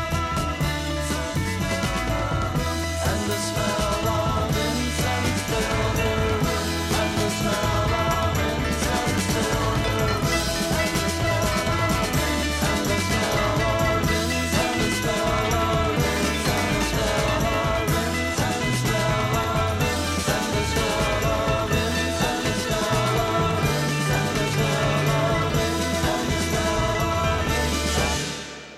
E: smell of incense filled her room. And the smell of incense filled her room. And the smell of incense and the smell of incense filled her room. And the smell of incense filled her room. And the smell of incense filled her room. And the smell of incense filled her room.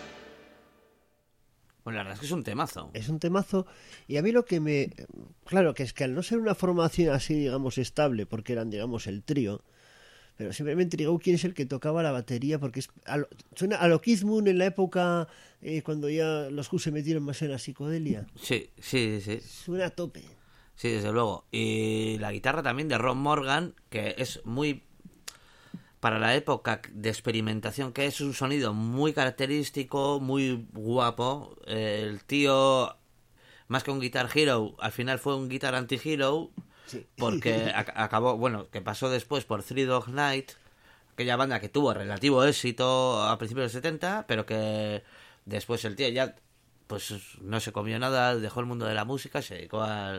A: Bueno, la verdad es que es un temazo.
B: Es un temazo. Y a mí lo que me... Claro, que es que al no ser una formación así, digamos, estable, porque eran, digamos, el trío, pero simplemente Trigo, ¿quién es el que tocaba la batería? Porque suena a lo Keith Moon en la época cuando ya los Who se metieron más en la psicodelia.
A: Sí, sí, sí.
B: Suena a tope.
A: Sí, desde luego. Y la guitarra también de Ron Morgan, que es muy... Para la época de experimentación, que es un sonido muy característico, muy guapo. El tío, más que un Guitar Hero, al final fue un Guitar Anti-Hero,
B: Sí.
A: porque acabó, bueno, que pasó después por Three Dog Night, aquella banda que tuvo relativo éxito a principios de los 70, pero que después el tío ya pues no se comió nada, dejó el mundo de la música, se dedicó al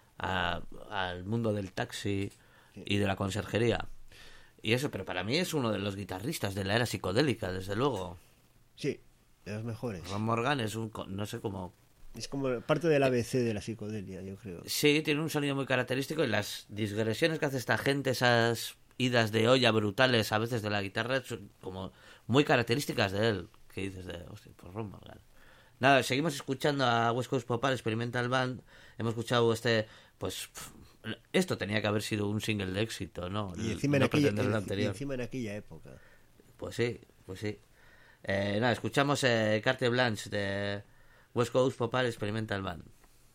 A: mundo del taxi y de la conserjería. Y eso, pero para mí es uno de los guitarristas de la era psicodélica, desde luego.
B: Sí, de los mejores.
A: Ron Morgan es un, no sé cómo...
B: Es como parte del ABC de la psicodelia, yo creo.
A: Sí, tiene un sonido muy característico y las digresiones que hace esta gente, esas idas de olla brutales a veces de la guitarra, son como muy características de él. ¿Qué dices de, hostia, pues Ron Morgan? Nada, seguimos escuchando a West Coast Popal Experimental Band. Hemos escuchado pues... Esto tenía que haber sido un single de éxito, ¿no?
B: Y encima,
A: No
B: en aquella,
A: pretender lo
B: y
A: anterior.
B: encima en aquella época.
A: Pues sí, pues sí. Nada, escuchamos Carte Blanche de West Coast Popal Experimental Band.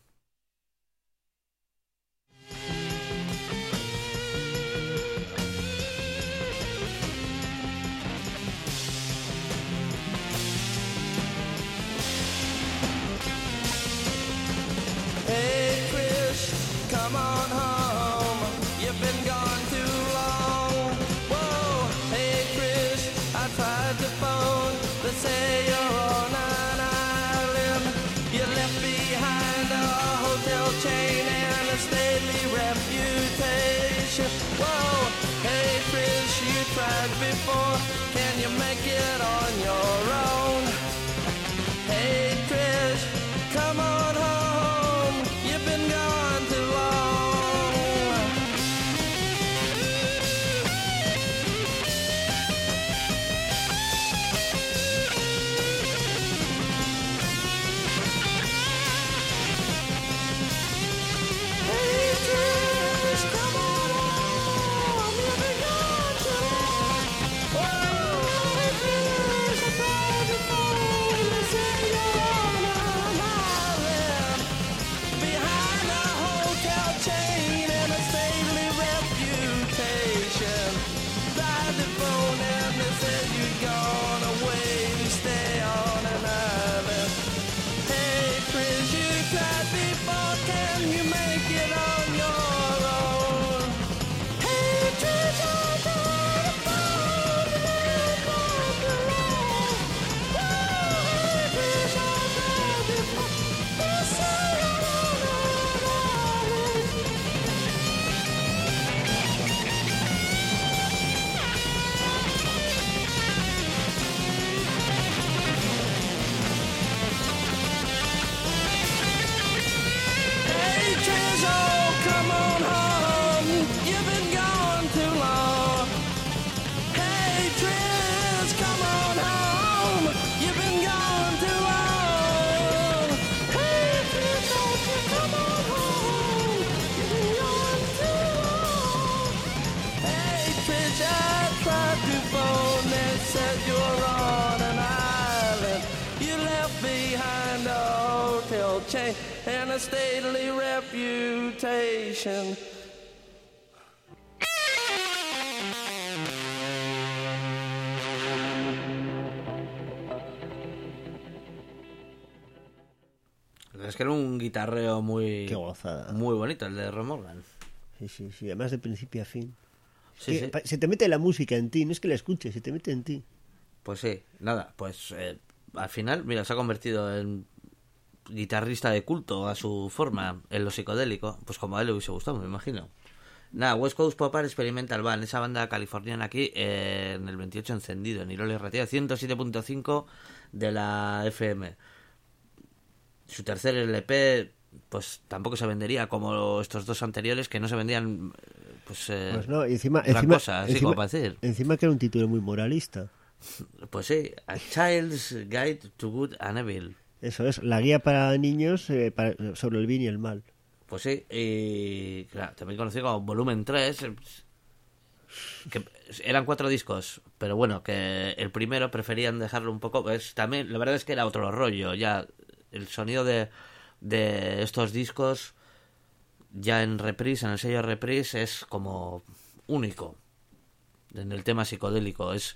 C: Hey Chris, come on home. You've been gone too long. Whoa, hey Chris, I tried to phone. They say you're on an island. You left behind a hotel chain and a stately reputation. Whoa, hey Chris, you tried before. Can you make it on your own? Hey Chris, come on home. You've been gone too long. Hey Chris, come on home. You've been gone too long. Whoa, hey Chris, I tried to phone, they said you're on an island. You left behind a hotel chain and a stately reputation.
A: Es que era un guitarreo
B: Qué gozada.
A: muy bonito el de Ron Morgan.
B: Sí. Además de principio a fin.
A: Sí,
B: Que
A: sí.
B: se te mete la música en ti, no es que la escuches, se te mete en ti.
A: Pues sí, nada, pues al final, mira, se ha convertido en guitarrista de culto a su forma en lo psicodélico, pues como a él le hubiese gustado, me imagino. Nada, West Coast Pop Art Experimental Band, esa banda californiana aquí en el 28 encendido, en Iroles Ratia, 107.5 de la FM. Su tercer LP, pues tampoco se vendería como estos dos anteriores, que no se vendían, pues
B: No, y encima,
A: gran cosa, así como para decir.
B: encima que era un título muy moralista.
A: Pues sí, A Child's Guide to Good and Evil.
B: Eso es, la guía para niños sobre el bien y el mal.
A: Pues sí, y claro, también conocido como Volumen 3, que eran 4 discos, pero bueno, que el primero preferían dejarlo un poco, pues también, la verdad es que era otro rollo, ya el sonido de estos discos, ya en Reprise, en el sello Reprise, es como único, en el tema psicodélico, es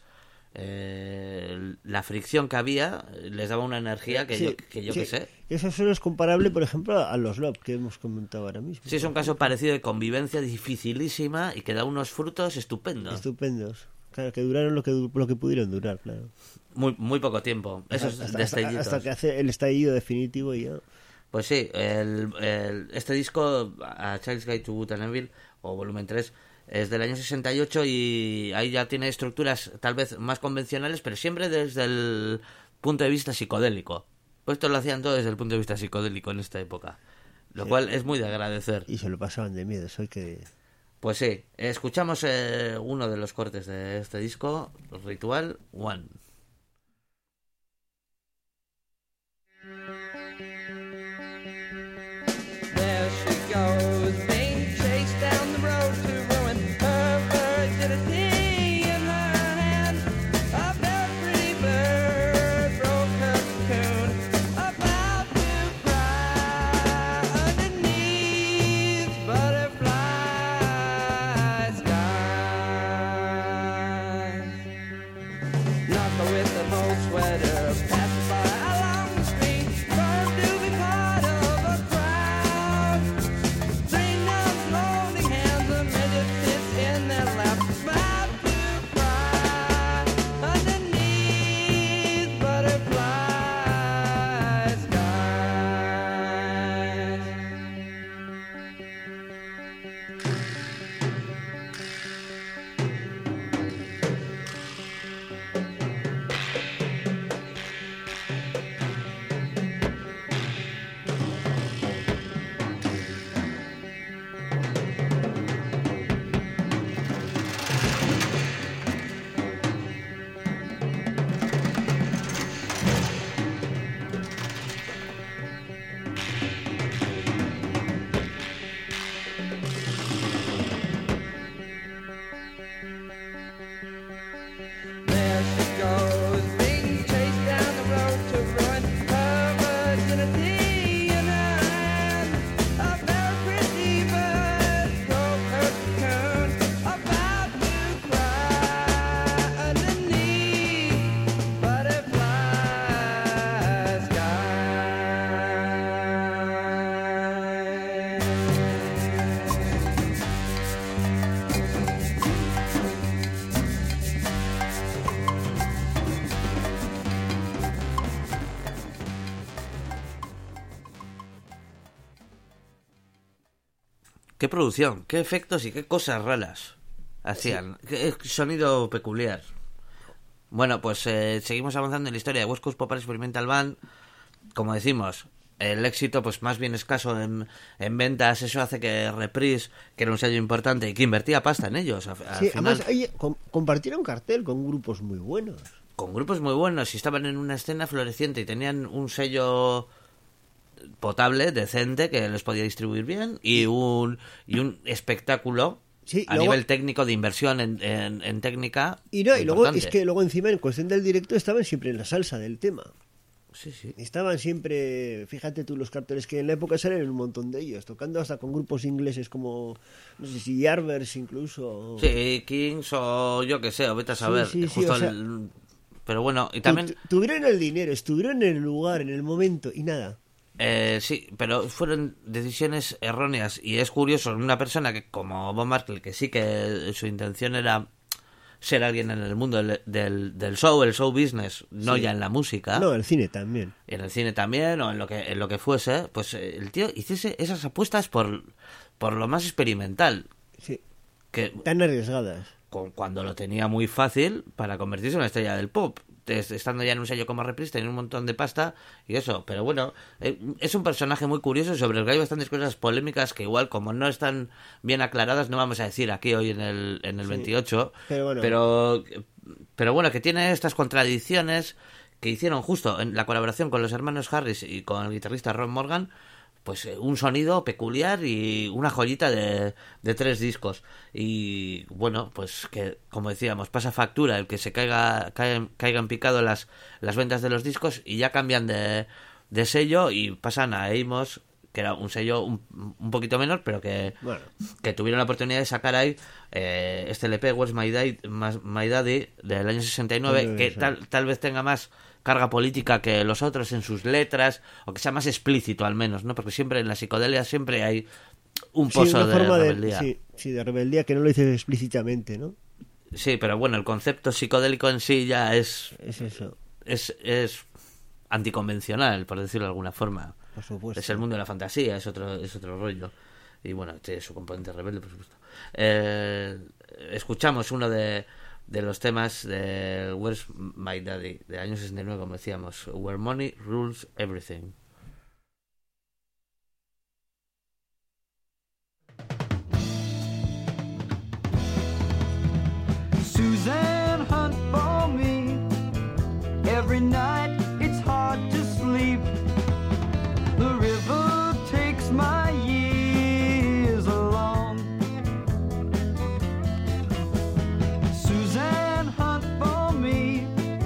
A: la fricción que había les daba una energía que yo que sé.
B: Eso solo es comparable, por ejemplo, a los Love que hemos comentado ahora mismo.
A: Sí, es un caso parecido de convivencia dificilísima y que da unos frutos estupendos.
B: Estupendos. Claro, que duraron lo que pudieron durar, claro.
A: Muy poco tiempo. Esos destellitos.
B: Hasta que hace el estallido definitivo y ya.
A: Pues sí, este disco, A Child's Guide to Good and Evil, o Volumen 3, es del año 68 y ahí ya tiene estructuras tal vez más convencionales, pero siempre desde el punto de vista psicodélico. Pues esto lo hacían todo desde el punto de vista psicodélico en esta época, lo cual es muy de agradecer.
B: Y se lo pasaban de miedo, eso hay que...
A: Pues sí, escuchamos uno de los cortes de este disco, Ritual One.
C: There she goes, being chased down the road to ruin. Her virginity in her hand. A very pretty bird broke her cocoon, about to cry underneath butterfly skies. Knuckle with an old sweater, passing by along the street, trying to be part of a crowd. Three nuns holding hands, a midget sits in their lap, about to cry underneath butterfly skies. There she goes, being chased down the road to ruin. Her virginity in her hand. A very pretty bird broke her cocoon, about to cry underneath butterfly skies.
A: Qué producción, qué efectos y qué cosas raras hacían. Qué sonido peculiar. Bueno, pues seguimos avanzando en la historia de West Coast Pop Art Experimental Band. Como decimos, el éxito pues más bien escaso en ventas. Eso hace que Reprise, que era un sello importante y que invertía pasta en ellos, al
B: Sí,
A: final,
B: además compartieron cartel con grupos muy buenos.
A: con grupos muy buenos y estaban en una escena floreciente y tenían un sello potable, decente, que les podía distribuir bien y un espectáculo
B: Sí,
A: a
B: luego-
A: nivel técnico, de inversión en técnica.
B: Y no, y luego
A: importante.
B: es que luego encima en cuestión del directo estaban siempre en la salsa del tema.
A: Sí, sí.
B: Estaban siempre, fíjate tú los carteles que en la época salen un montón de ellos, tocando hasta con grupos ingleses como, no sé si Yardbirds incluso.
A: Sí, Kings o yo que sé, o vete a
B: Sí,
A: saber.
B: sí, sí,
A: justo
B: o sea-
A: pero bueno, y también...
B: Tuvieron el dinero, estuvieron en el lugar, en el momento y nada.
A: Sí, pero fueron decisiones erróneas y es curioso, una persona que como Bob Marley, que sí que su intención era ser alguien en el mundo del show, el show business, no
B: Sí.
A: ya en la música,
B: No, el cine también.
A: y en el cine también o en lo que fuese, pues el tío hiciese esas apuestas por lo más experimental,
B: Sí,
A: que
B: tan arriesgadas.
A: cuando lo tenía muy fácil para convertirse en una estrella del pop, estando ya en un sello como Reprise, tenía un montón de pasta y eso, pero bueno, es un personaje muy curioso sobre el que hay bastantes cosas polémicas que igual como no están bien aclaradas no vamos a decir aquí hoy en el
B: Sí,
A: 28,
B: pero bueno.
A: pero bueno, que tiene estas contradicciones que hicieron justo en la colaboración con los hermanos Harris y con el guitarrista Ron Morgan, pues un sonido peculiar y una joyita de 3 discos. Y bueno, pues que, como decíamos, pasa factura el que se caigan picado las ventas de los discos y ya cambian de sello y pasan a Amos, que era un sello un poquito menor, pero que tuvieron la oportunidad de sacar ahí este LP, Where's My Daddy, del año 69, que tal vez tenga más carga política que los otros en sus letras, o que sea más explícito al menos, ¿no? Porque siempre en la psicodelia siempre hay un pozo
B: una
A: de
B: forma
A: rebeldía.
B: Sí, de rebeldía que no lo dices explícitamente, ¿no?
A: Sí, pero bueno, el concepto psicodélico en sí ya es
B: eso,
A: anticonvencional, por decirlo de alguna forma.
B: por supuesto.
A: Es el mundo de la fantasía, es otro rollo. Y bueno, tiene su componente rebelde, por supuesto. Escuchamos uno de los temas de Where's My Daddy, de año 69, como decíamos, Where Money Rules Everything.
C: Suzanne hunt for me. Every night it's hard to sleep. The river takes my years along. Suzanne hunt for me.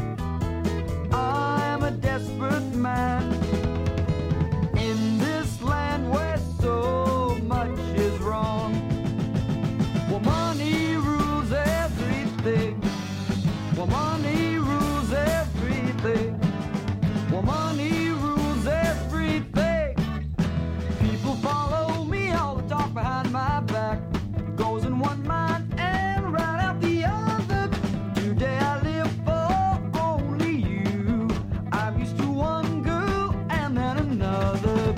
C: I'm a desperate man in this land where so much is wrong. Well, money rules everything. Well, money rules everything. Well, money rules everything. People follow me, all the talk behind my back goes in one mind and right out the other. Today I live for only you. I'm used to one girl and then another.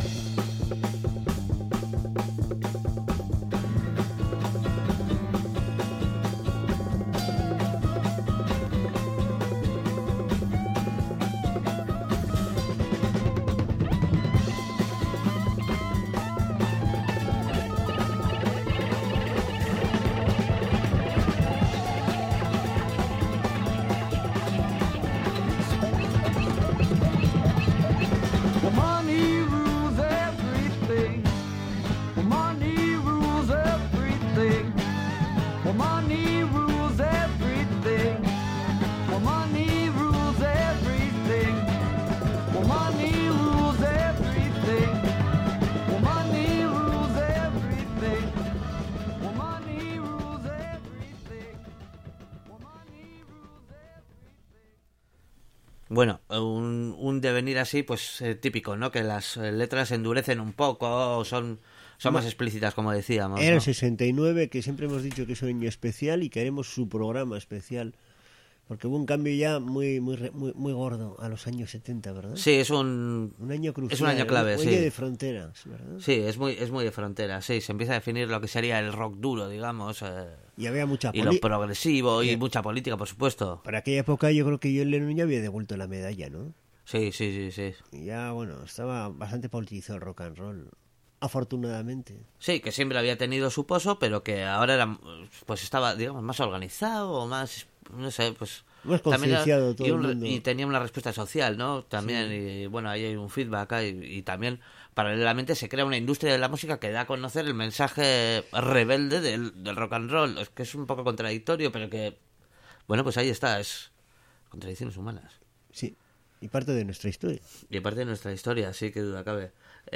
C: Well, money rules everything. Well, money rules everything. Well, money rules everything. Well, money rules everything. Well, money rules everything. Well, money rules everything. Well, money rules everything. Well, money rules everything.
A: Bueno, un devenir así, pues típico, ¿no? Que las letras se endurecen un poco, o son más explícitas, como decíamos,
B: Era
A: ¿no?
B: el 69, que siempre hemos dicho que es un año especial y que haremos su programa especial. Porque hubo un cambio ya muy gordo a los años 70, ¿verdad?
A: Sí, es un
B: año crucial.
A: es un año clave,
B: un
A: sí.
B: año de fronteras, ¿verdad?
A: Sí, es muy de frontera, sí. Se empieza a definir lo que sería el rock duro, digamos,
B: Y había mucha
A: y lo progresivo, y
B: Sí.
A: mucha política, por supuesto.
B: Para aquella época yo creo que John Lennon ya había devuelto la medalla, ¿no?
A: Sí, sí, sí, sí.
B: Y ya, bueno, estaba bastante politizado el rock and roll. Afortunadamente.
A: Sí, que siempre había tenido su pozo, pero que ahora era, pues estaba, digamos, más organizado, o más, no sé, pues
B: Más
A: también
B: concienciado todo el mundo.
A: y tenía una respuesta social, ¿no? También, y bueno, ahí hay un feedback y también paralelamente se crea una industria de la música que da a conocer el mensaje rebelde del rock and roll. Es que es un poco contradictorio, pero que, bueno, pues ahí está, es contradicciones humanas.
B: Sí, y parte de nuestra historia.
A: Y aparte de nuestra historia, sí, que duda cabe.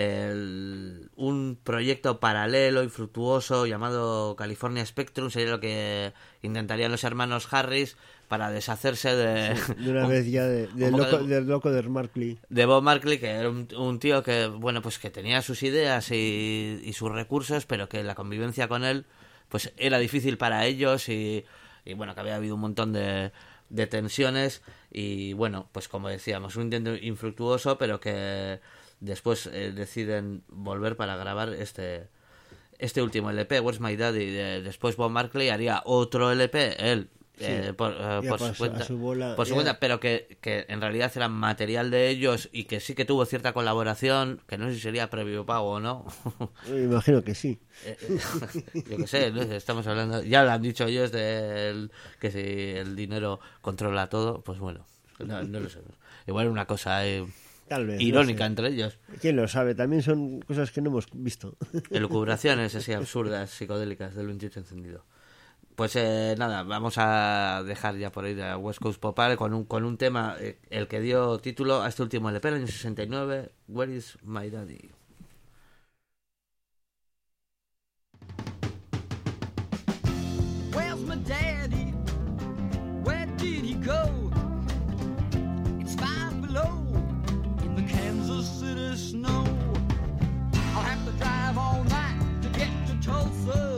A: Un proyecto paralelo, infructuoso, llamado California Spectrum, sería lo que intentarían los hermanos Harris para deshacerse de
B: una vez ya del loco de Markley.
A: De Bob Markley, que era un tío que, bueno, pues que tenía sus ideas y sus recursos, pero que la convivencia con él pues era difícil para ellos y bueno, que había habido un montón de tensiones y bueno, pues como decíamos, un intento infructuoso, pero que después deciden volver para grabar este último LP, Where's My Daddy. Después Bob Markley haría otro LP, él, por su cuenta, pero que en realidad era material de ellos y que sí que tuvo cierta colaboración, que no sé si sería previo pago o no.
B: Me imagino que sí.
A: Yo qué sé, ¿no? Estamos hablando, ya lo han dicho ellos, que si el dinero controla todo, pues bueno, no lo sé. Igual una cosa
B: tal vez,
A: irónica
B: no sé.
A: entre ellos.
B: ¿Quién lo sabe? También son cosas que no hemos visto.
A: Elucubraciones así absurdas, psicodélicas del 28 encendido. Pues nada, vamos a dejar ya por ahí de West Coast Pop con un tema, el que dio título a este último LP, el año 69, Where is My Daddy?
C: Where's my daddy? Where did he go? It's 5 below in the Kansas City snow. I'll have to drive all night to get to Tulsa.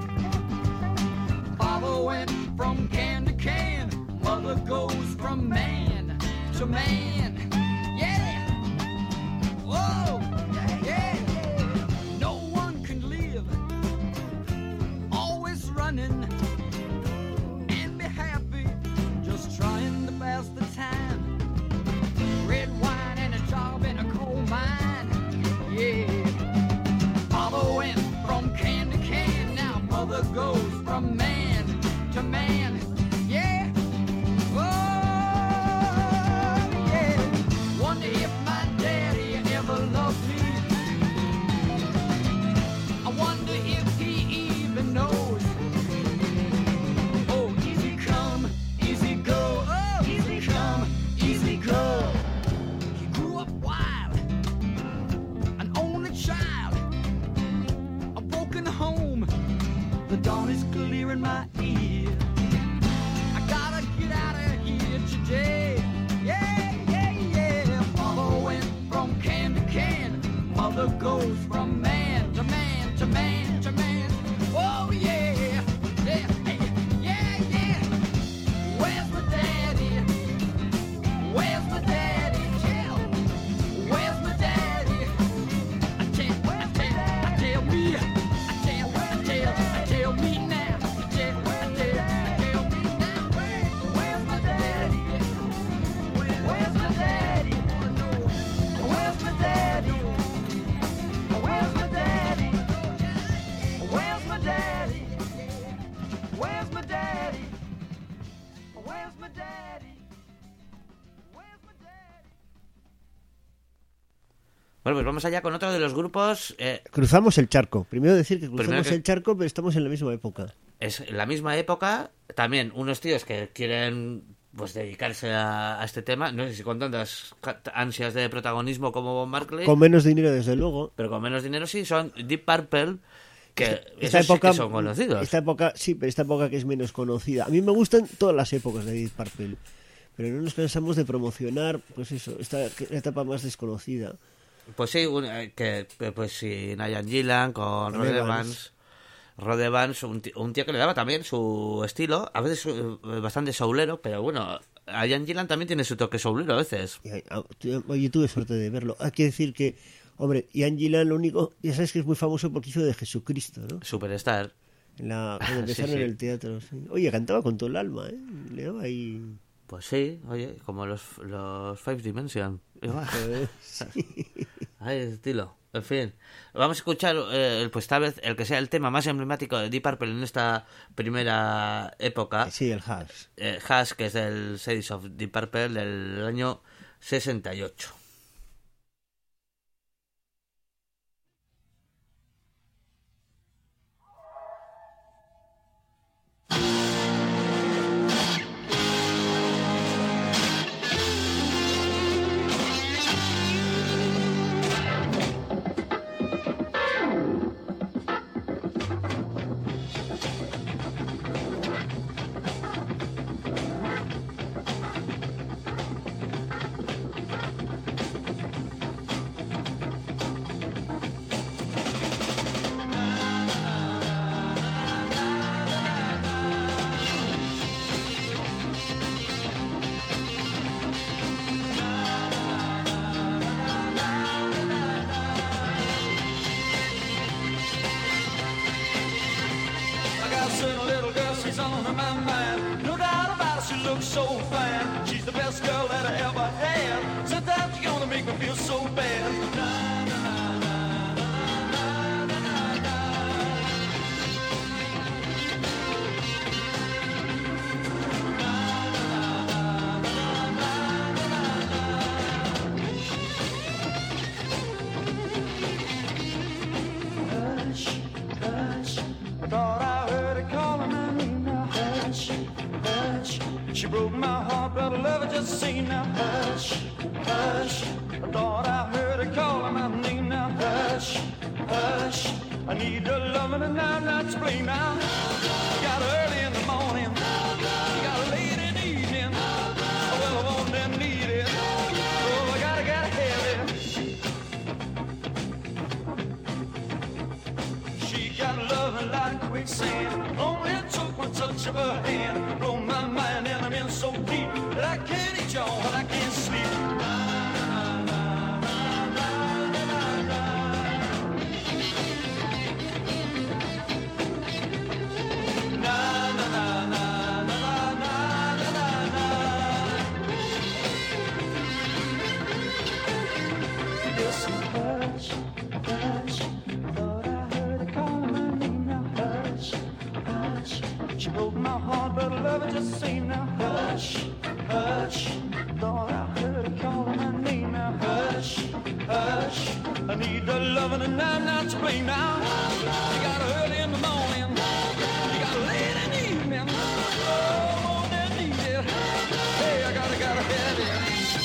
C: Father went from can to can. Mother goes from man to man. Yeah! Whoa! Yeah! No one can live always running and be happy, just trying to pass the time. Red wine and a job in a coal mine. Yeah. Father went from can to can. Now mother goes from man to man. Yeah. Oh, yeah. Wonder if my daddy ever loved me. I wonder if he even knows. Oh, easy come, easy go. Oh, easy come, easy go. He grew up wild, an only child, a broken home. The dawn is clear in my ear. I gotta get out of here today. Yeah, yeah, yeah. Father went from can to can. Mother goes from man to man to man to man. Oh yeah, yeah, yeah, yeah. Where's my daddy? Where's my daddy? Tell, where's my daddy? Tell me. Tell me now. Tell me now. Where's my daddy? Where's my daddy? Where's my daddy? Where's my daddy? Where's my daddy? Where's my daddy? Where's my daddy? Where's my daddy?
A: Bueno, pues vamos allá con otro de los grupos.
B: Cruzamos el charco. Primero decir que
A: Primero
B: cruzamos
A: que-
B: el charco, pero estamos en la misma época.
A: Es en la misma época, también unos tíos que quieren pues dedicarse a este tema, no sé si con tantas ansias de protagonismo como Bob Markley,
B: Con menos dinero, desde luego.
A: pero con menos dinero sí, son Deep Purple, que
B: Esta
A: esos sí
B: época,
A: que son conocidos.
B: Esta época, sí, pero esta época que es menos conocida. A mí me gustan todas las épocas de Deep Purple, pero no nos cansamos de promocionar, pues eso, esta etapa más desconocida.
A: Pues sí, pues sí, Niall Gillan con
B: Rod
A: Rod
B: Evans.
A: Evans. Rod Evans, un tío que le daba también su estilo, a veces bastante soulero, pero bueno, Ian Gillan también tiene su toque soulero a veces.
B: Oye, tuve suerte de verlo. Hay que decir que, hombre, Ian Gillan, lo único, ya sabes que es muy famoso porque hizo de Jesucristo, ¿no?
A: Superstar.
B: Cuando empezaron
A: sí.
B: en el teatro. Sí. Oye, cantaba con todo el alma, ¿eh? Le daba ahí...
A: Pues sí, oye, como los Five Dimension.
B: Joder, sí.
A: Ay, estilo. En fin, vamos a escuchar pues tal vez el que sea el tema más emblemático de Deep Purple en esta primera época.
B: Sí, el Hash.
A: Hash, que es del Shades of Deep Purple del año 68.
C: I got a certain little girl, she's on my mind. No doubt about it, she looks so fine. She's the best girl that I ever had. Sometimes you're gonna make me feel so bad. Na, na, na, na, na, na, na, na. Hush, hush. I thought I heard her calling my name now. Hush, hush. She broke my heart, but I love her just the same now. Hush, hush. I thought I heard her calling my name now. Hush, hush. I need her loving and I'm not to blame now. She got her early in the morning. She got her late in the evening. Well, I want and need it. Oh, I gotta have it. She got loving like quicksand. Only it took one touch of her hand. Blow my mind and I'm in so deep that I can't eat y'all and I can't sleep. Listen, hush, hush. Thought I heard her calling my name now. Hush, hush. She broke my heart, but I love her just the same now. Hush, hush. Thought I heard her calling my name now. Hush, hush. I need her loving and I'm not to blame now. You got her early in the morning. You got her late in the evening. Oh, more than needed. Hey, I gotta have it.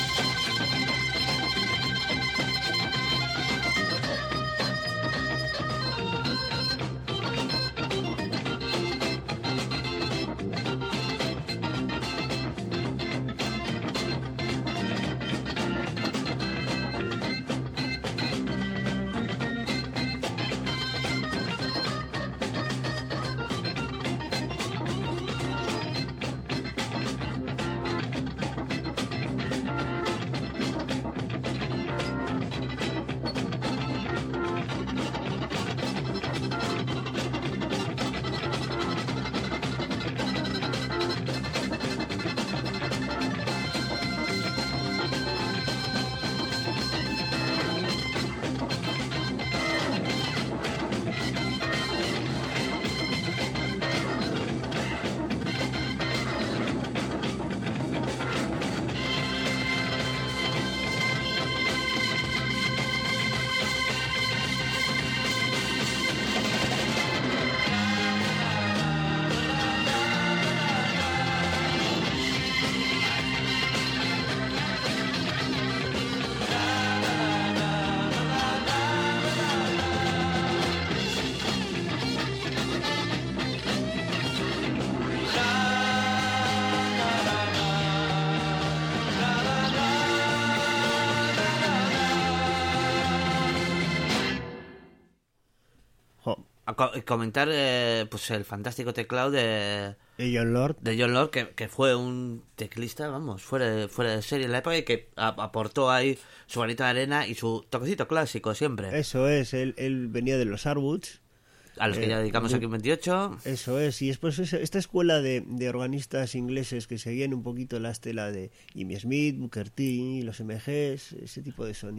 A: Comentar pues el fantástico teclado de
B: John Lord.
A: que fue un teclista, vamos, fuera de serie en la época y que aportó ahí su granito de arena y su toquecito clásico siempre.
B: Eso es, él venía de los Arwoods.
A: A los que ya dedicamos aquí en 28.
B: Eso es, y después esta escuela de organistas ingleses que seguían un poquito la estela de Jimmy Smith, Booker T, los MGs, ese tipo de sonido.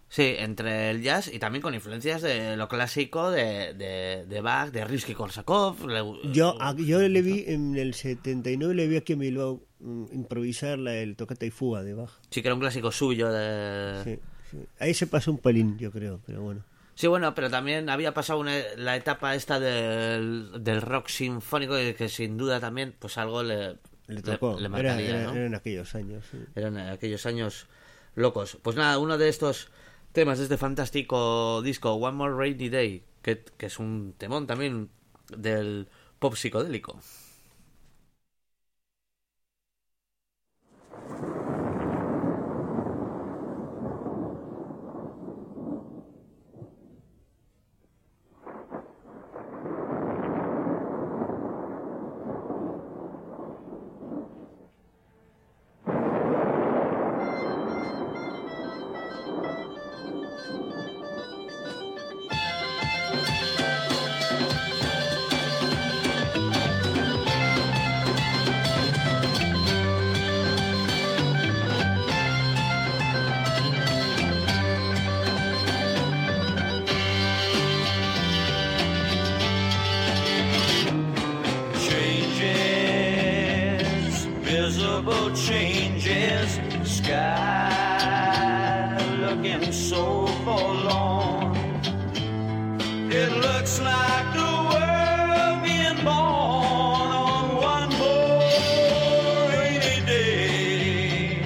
A: Sí, entre el jazz y también con influencias de lo clásico de Bach, de Rimsky-Korsakov.
B: Yo le vi en el 79, le vi aquí en Bilbao improvisar el Toccata y Fuga de Bach.
A: Sí, que era un clásico suyo de...
B: Sí, sí. Ahí se pasó un pelín, yo creo, pero bueno.
A: Sí, bueno, pero también había pasado la etapa esta del rock sinfónico que sin duda también pues algo le
B: tocó.
A: le marcaría, ¿no?
B: Eran aquellos años. Sí.
A: Eran aquellos años locos. Pues nada, uno de estos temas de este fantástico disco, One More Rainy Day, que es un temón también del pop psicodélico.
E: Changes, visible changes, sky looking so forlorn. It looks like the world being born on one more rainy day.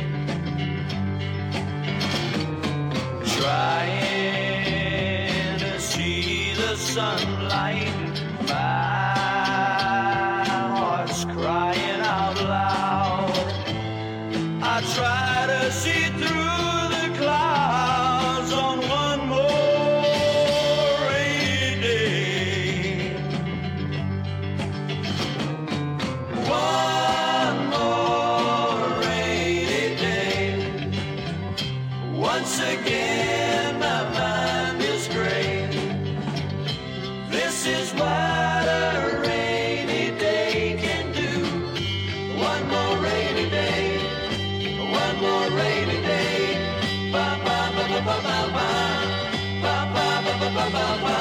E: Trying to see the sunlight, my heart's crying out loud. I try to see through the clouds on one more rainy day. One more rainy day. Once again my mind is gray. This is what a rainy day can do. One more rainy day. One more rainy day. Ba ba ba ba ba ba ba. Ba ba ba ba ba ba ba.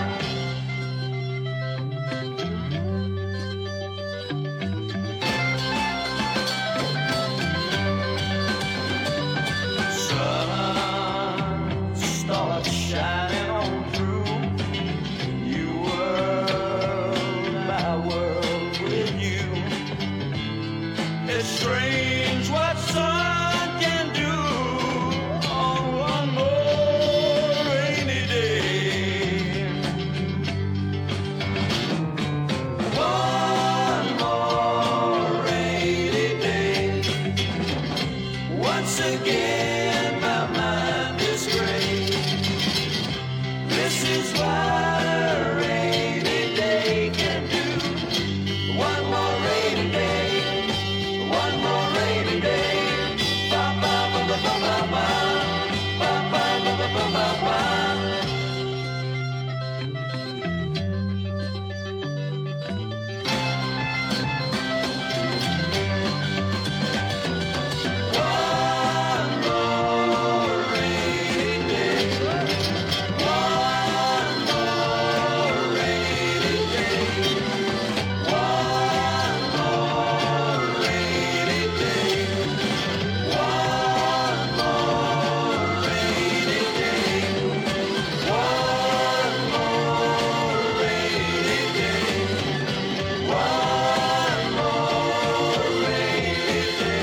E: Sun starts shining on through. You world, my world with you. It's strange what sun can do on one more rainy day. One more rainy day. Once again my mind is gray. This is what a rainy day can do. One more rainy day. One more rainy day. Ba ba ba ba ba ba ba. Ba ba ba ba ba ba ba. One more rainy day. One more rainy day. One more rainy day. One more rainy day. One more rainy day. One more rainy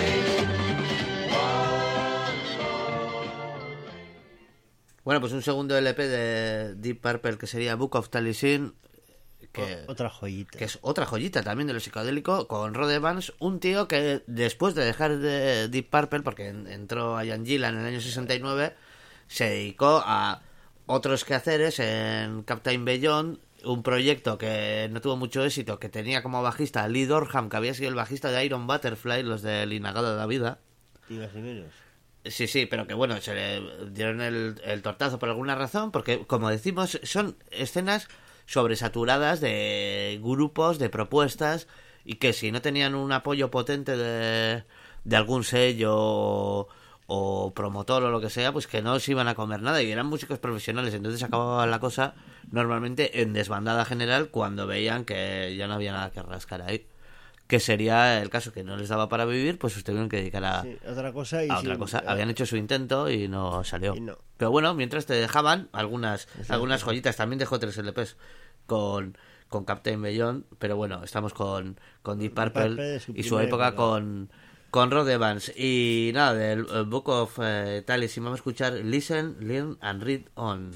E: day.
A: Bueno, pues un segundo LP de Deep Purple que sería Book of Taliesin,
B: Otra joyita.
A: que es otra joyita también de lo psicodélico, con Rod Evans, un tío que después de dejar de Deep Purple, porque entró a Ian Gillan en el año 69, se dedicó a otros quehaceres en Captain Beyond, un proyecto que no tuvo mucho éxito, que tenía como bajista a Lee Dorham, que había sido el bajista de Iron Butterfly, los del Inagado de la Vida.
B: Ni más ni menos.
A: Sí, sí, pero que bueno, se le dieron el tortazo por alguna razón, porque como decimos, son escenas sobresaturadas de grupos, de propuestas, y que si no tenían un apoyo potente de algún sello o promotor o lo que sea, pues que no se iban a comer nada y eran músicos profesionales, entonces acababa la cosa normalmente en desbandada general cuando veían que ya no había nada que rascar ahí, que sería el caso que no les daba para vivir, pues se tuvieron que dedicar a
B: otra cosa. Y
A: otra cosa. Habían hecho su intento y no salió.
B: Y no.
A: Pero bueno, mientras te dejaban algunas joyitas, también dejó 3 LPs con Captain Beyond, pero bueno, estamos con Deep Purple y su época con Rod Evans. Y nada, del Book of Tales, y vamos a escuchar Listen, Learn and Read On.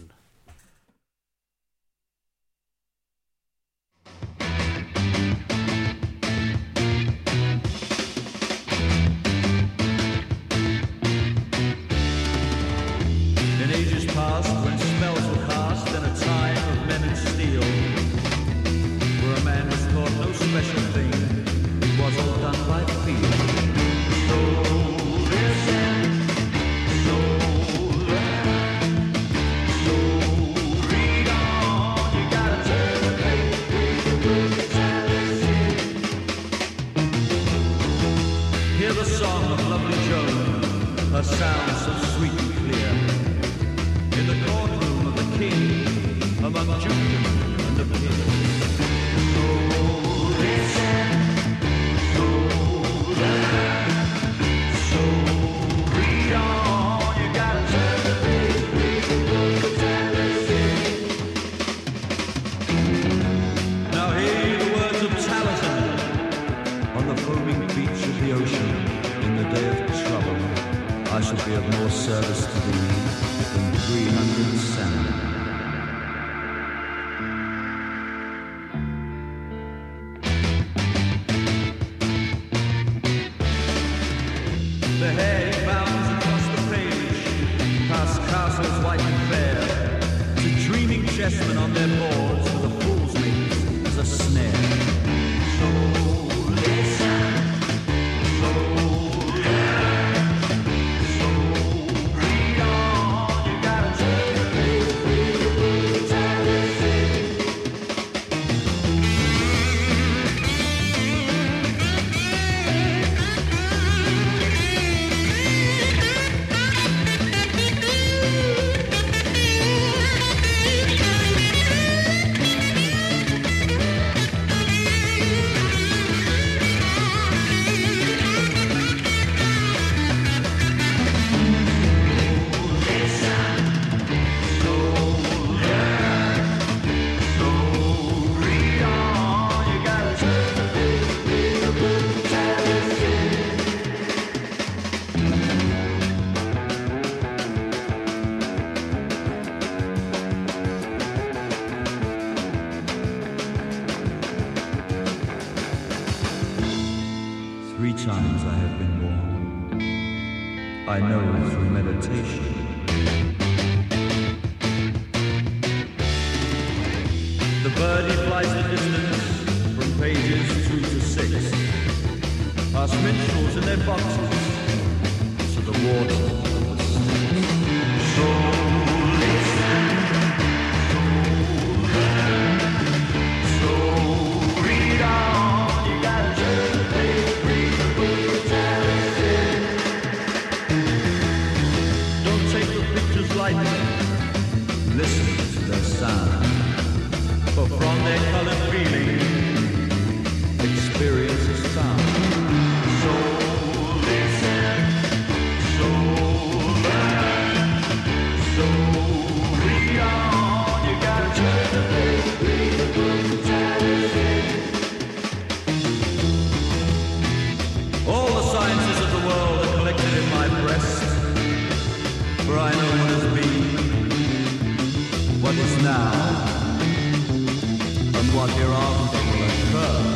F: In ages past, when spells were cast in a time of men and steel, where a man was taught no special thing, it was all done by feel. So listen, so learn, so read on. You gotta turn the page, read the book, and listen. Hear the song of lovely Joan, her sound so sweet and clear. In the courtroom of the king, among Judah and the peers. So listen, so learn, so read on. You gotta turn the page, read the book, and listen. Now hear the words of Taliesin on the foaming beach of the ocean. In the day of trouble, I shall be of more service to thee than 300 salmon. The hair bounds across the page, past castles white and fair, to dreaming chessmen on their boards with a fool's mate as a snare. So listen, so learn, so read on. You gotta turn the page, read the book, and listen. Three times I have been born. I know through meditation. The birdie flies the distance from pages 2 to 6. Past minstrels in their boxes to the water of the sea. So listen, so learn, so read on. You gotta turn the page, read the book, and listen. Don't take the pictures lightly. Listen to their sound. For from their colored feeling, experience is found. So listen, so learn, so read on. You gotta turn the page, read the book, and listen. All the sciences of the world are collected in my breast, for I know what has been, what is now, and what hereafter will occur.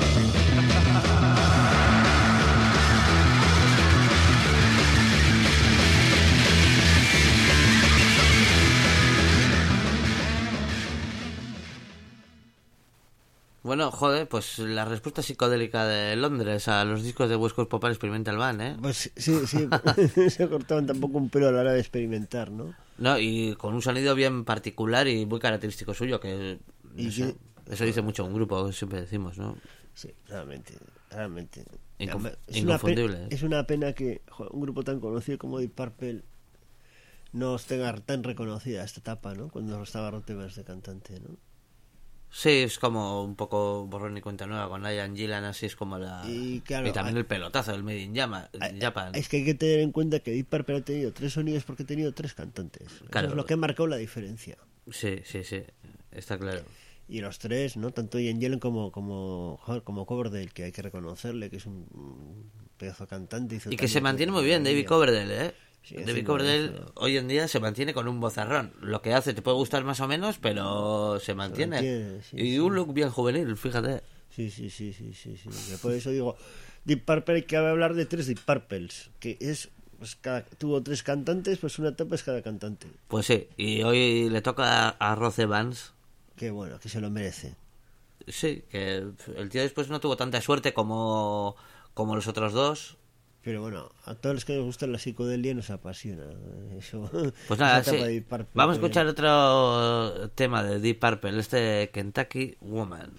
A: Bueno, joder, pues la respuesta psicodélica de Londres a los discos de West Coast Pop Experimental Band, ¿eh?
B: Pues sí, se cortaban tampoco un pelo a la hora de experimentar, ¿no?
A: No, y con un sonido bien particular y muy característico suyo, que
B: Y
A: eso dice mucho un grupo, que siempre decimos, ¿no?
B: Sí, realmente.
A: Inconfundible.
B: Es una pena que un grupo tan conocido como Deep Purple no os tenga tan reconocida esta etapa, ¿no? Cuando estaba Rod Evans de cantante, ¿no?
A: Sí, es como un poco borrón y cuenta nueva con Ian Gillan, así es como la...
B: Y, claro,
A: también el pelotazo del Made in Japan.
B: Es que hay que tener en cuenta que Deep Purple ha tenido 3 sonidos porque ha tenido 3 cantantes.
A: Claro.
B: Eso es lo que ha marcado la diferencia.
A: Sí, está claro.
B: Y los 3, ¿no? Tanto Ian Gillan como Coverdale, que hay que reconocerle que es un pedazo de cantante.
A: Y que se mantiene muy bien David Coverdale, ¿eh?
B: Sí,
A: David Coverdale hoy en día se mantiene con un vozarrón. Lo que hace te puede gustar más o menos, pero se mantiene. Y un look bien juvenil, fíjate.
B: Sí. Yo por eso digo, Deep Purple, hay que hablar de 3 Deep Purples, que es... Pues tuvo 3 cantantes, pues una etapa es cada cantante.
A: Pues sí, y hoy le toca a Rod Evans.
B: Que bueno, que se lo merece.
A: Sí, que el tío después no tuvo tanta suerte como los otros dos.
B: Pero bueno, a todos los que nos gusta la psicodelia nos apasiona. Eso.
A: Pues nada,
B: esa
A: sí.
B: etapa de Deep Purple,
A: Vamos a escuchar otro tema de Deep Purple, este Kentucky Woman.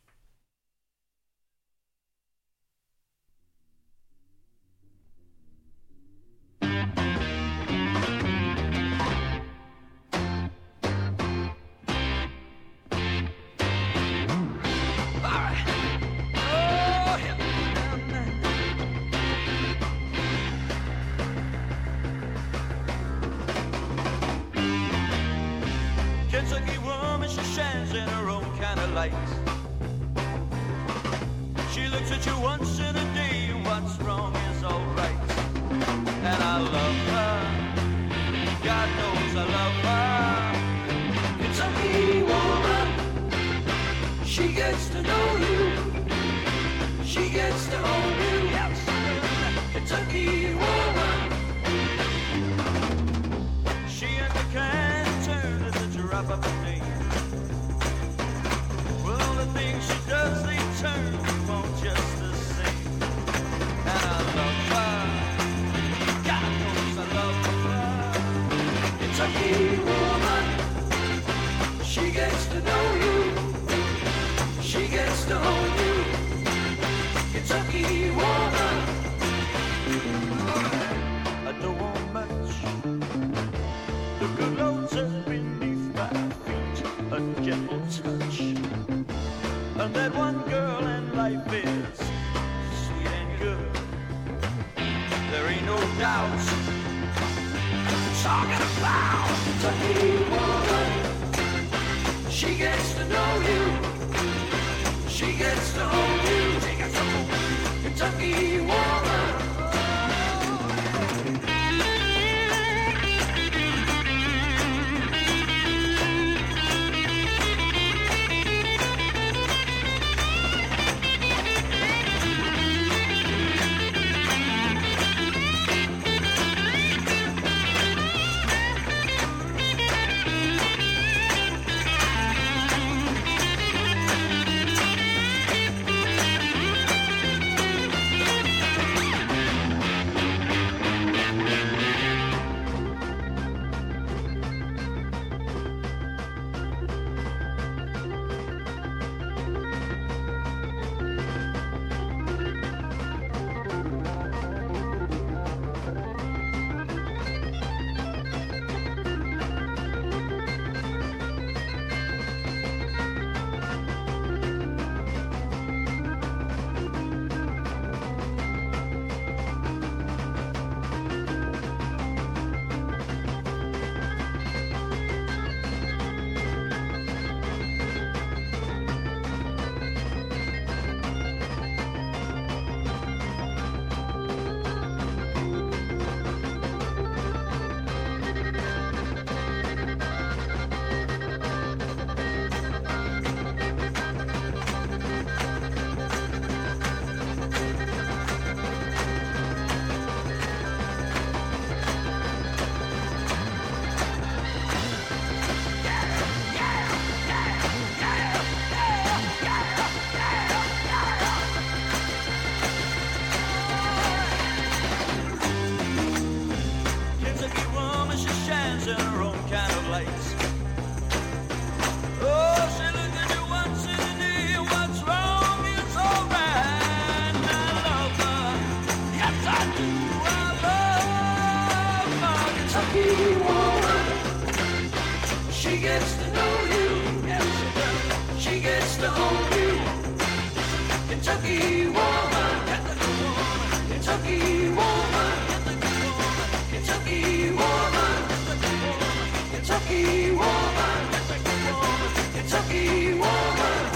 F: Kentucky woman, she shines in her own kind of light. She looks at you once in a day, and what's wrong is alright. And I love her, God knows I love her. Kentucky woman, she gets to know you, she gets to own you. Yes, Kentucky woman, she ain't the kind of turn to drop up a name. Well, all the things she does, they turn you on just the same. And I love her, God knows I love her. Kentucky woman, she gets to know you, she gets to own you. Kentucky woman, I don't want much. The good Lord says beneath my feet a gentle touch. And that one girl in life is sweet and good. There ain't no doubt. Talking about Kentucky woman, she gets to know you, she gets to own you. Take a couple, Kentucky woman.
C: Kentucky woman, Kentucky woman, Kentucky woman, Kentucky woman, Kentucky woman.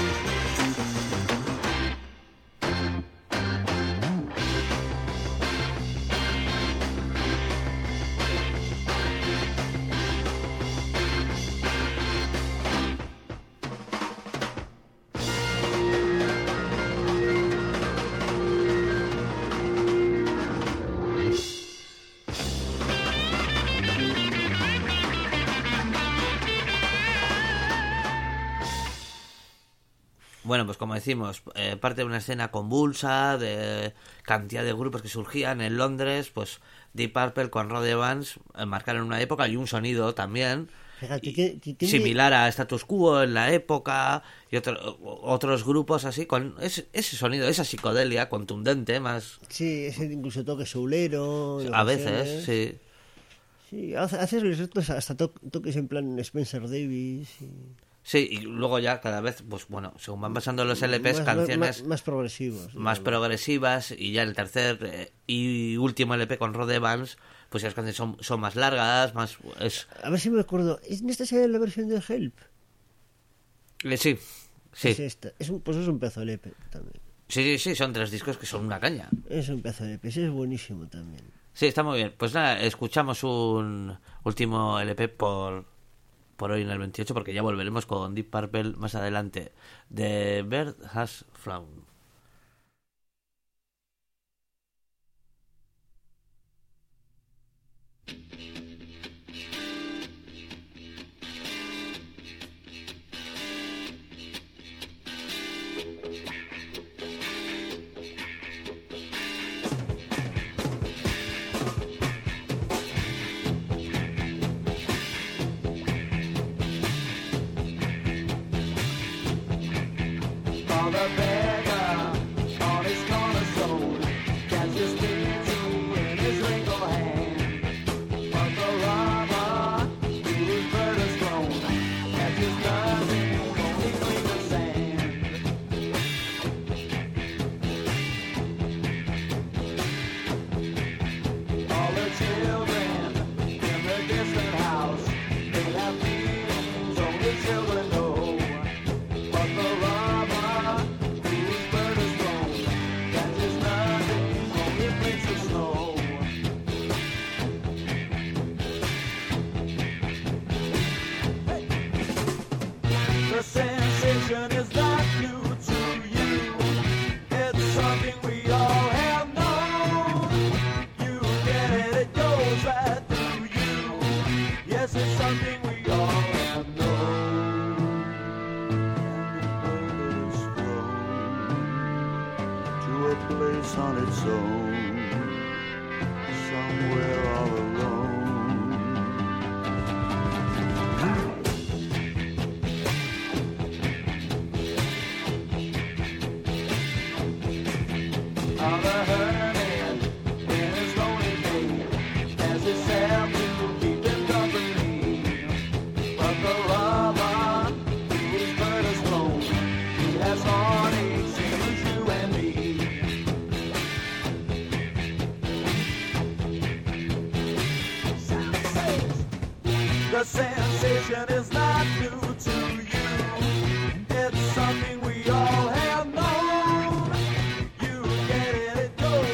A: Bueno, pues como decimos, parte de una escena convulsa, de cantidad de grupos que surgían en Londres, pues Deep Purple con Rod Evans marcaron una época y un sonido también
B: Fíjate
A: y-
B: que
A: similar a Status Quo en la época y otros grupos así con ese sonido, esa psicodelia contundente, más
B: Sí, ese incluso toque soulero. en
A: a
B: ocasiones.
A: veces, sí.
B: Sí, haces hasta toques en plan Spencer Davis.
A: Sí, y luego ya cada vez, pues bueno, según van pasando los LPs, canciones
B: más progresivos.
A: más
B: digamos.
A: progresivas, y ya el tercer y último LP con Rod Evans, pues ya las canciones son más largas, más...
B: A ver si me acuerdo. ¿En esta sería la versión de Help?
A: Sí, sí,
B: Es esta. Pues es un pedazo de EP también.
A: sí, son 3 discos que son una caña.
B: Es un pedazo de EP. Ese es buenísimo también.
A: Sí, está muy bien. Pues nada, escuchamos un último LP por hoy en el 28, porque ya volveremos con Deep Purple más adelante. The Bird Has Flown.
C: For the beggar on his cornerstone catches busy in his wrinkled hand. But the robber whose bird is flown catches nothing, only grains of sand. All the children in the distant house, they have feelings only children know. But the robber whose bird is flown catches nothing, only flakes of snow. The sensation is not new to you. It's something we all have known. You get it, it goes right through you. Yes, it's something we all have known.
G: And the bird is flown to a place on its own, somewhere all alone.
C: On the hermit in his lonely cave has himself to keep him company. But the robber whose bird is flown, he has heartaches same as you and me. The sensation is not new to you. It's something we all have known. You get it, it goes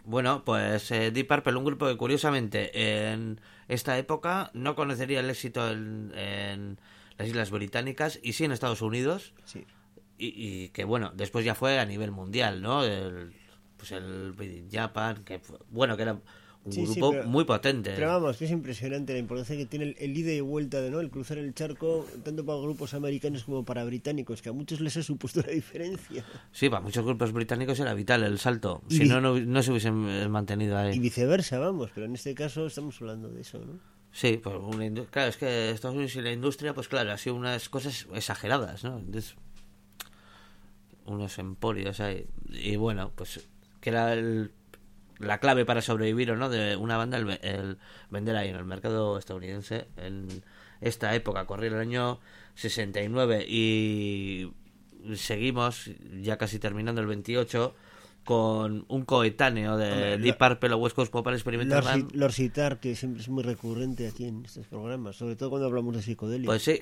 A: Bueno, pues Deep Purple, un grupo que curiosamente en esta época no conocería el éxito en las Islas Británicas y sí en Estados Unidos.
B: Sí.
A: Y que bueno, después ya fue a nivel mundial, ¿no? Pues el Made in Japan, que bueno, que era un
B: Sí,
A: grupo
B: pero-
A: muy potente.
B: Pero vamos, que es impresionante la importancia que tiene el ida y vuelta de, ¿no? El cruzar el charco, tanto para grupos americanos como para británicos, que a muchos les ha supuesto la diferencia.
A: Sí, para muchos grupos británicos era vital el salto.
B: Y
A: Si
B: vi-
A: no, no se hubiesen mantenido ahí.
B: Y viceversa, vamos, pero en este caso estamos hablando de eso, ¿no?
A: Sí, pues claro, es que Estados Unidos y la industria, pues claro, ha sido unas cosas exageradas, ¿no? Entonces, unos emporios ahí. Y bueno, pues que era la clave para sobrevivir o no de una banda, el vender ahí en el mercado estadounidense en esta época. Corría el año 69 y seguimos, ya casi terminando el 28, con un coetáneo de
B: Hombre,
A: Deep Purple o West Coast Pop Experimental Band.
B: Lord Sitar, que siempre es muy recurrente aquí en estos programas, sobre todo cuando hablamos de psicodelia.
A: Pues sí,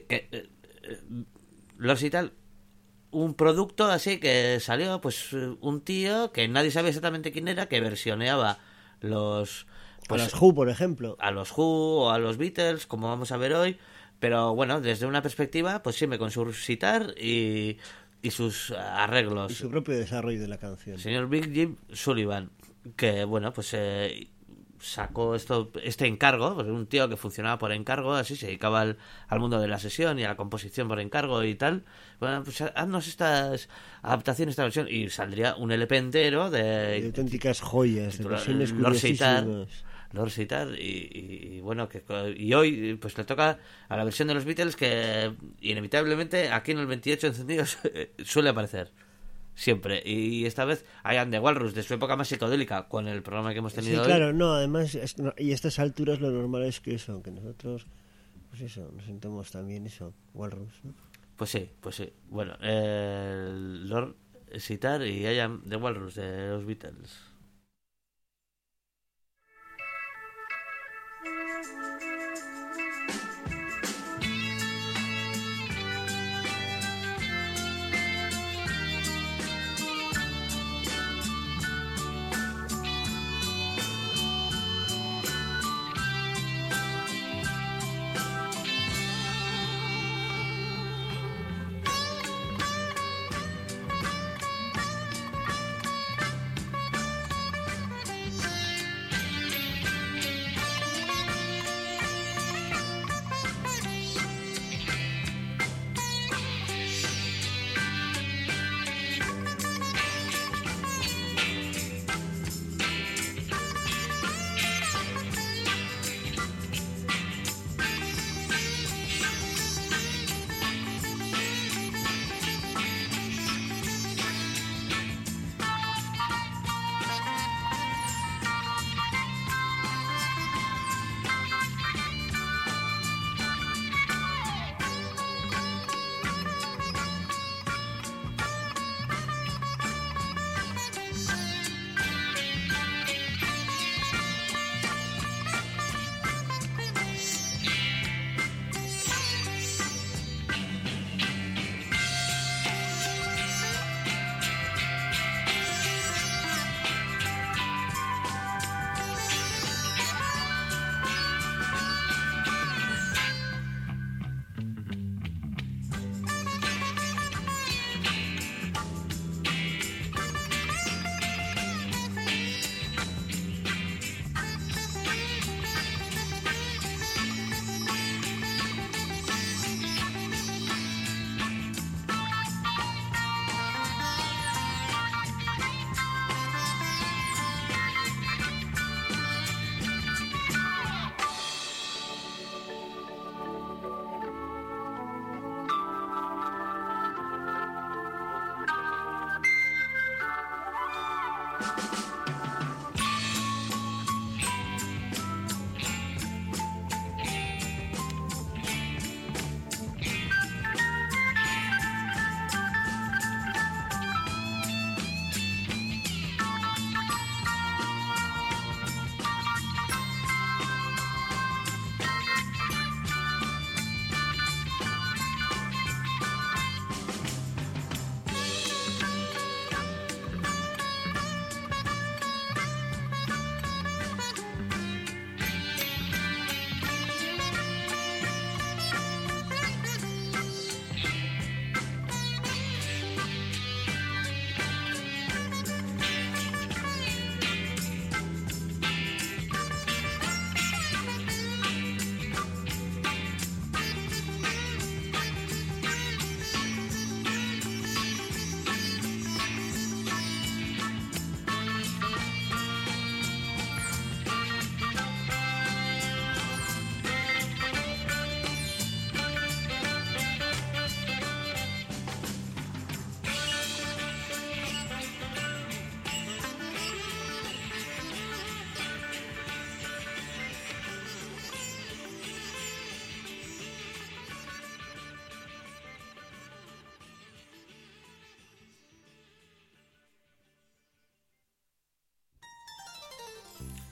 A: Lors y tal, un producto así que salió, pues un tío que nadie sabía exactamente quién era, que versioneaba los...
B: a
A: Pues,
B: los Who, por ejemplo.
A: a los Who o a los Beatles, como vamos a ver hoy, pero bueno, desde una perspectiva, pues siempre con su sitar y sus arreglos.
B: Y su propio desarrollo de la canción.
A: El señor Big Jim Sullivan, que bueno, pues sacó este encargo, pues un tío que funcionaba por encargo, así se dedicaba al mundo de la sesión y a la composición por encargo y tal. Bueno, pues haznos estas adaptaciones, esta versión, y saldría un LP entero
B: De
A: de
B: auténticas joyas, de
A: titulado
B: versiones
A: Lord Sitar,
B: curiosísimas.
A: Lord Sitar, y bueno, y hoy pues le toca a la versión de los Beatles que inevitablemente aquí en el 28 encendidos suele aparecer. Siempre. Y esta vez Ian the Walrus, de su época más psicodélica, con el programa que hemos
B: Sí,
A: tenido hoy.
B: claro, no, además, y a estas alturas lo normal es que eso, que nosotros, pues eso, nos sentemos también eso, Walrus, ¿no?
A: Pues sí. Bueno, el Lord Sitar y Ian the Walrus de los Beatles.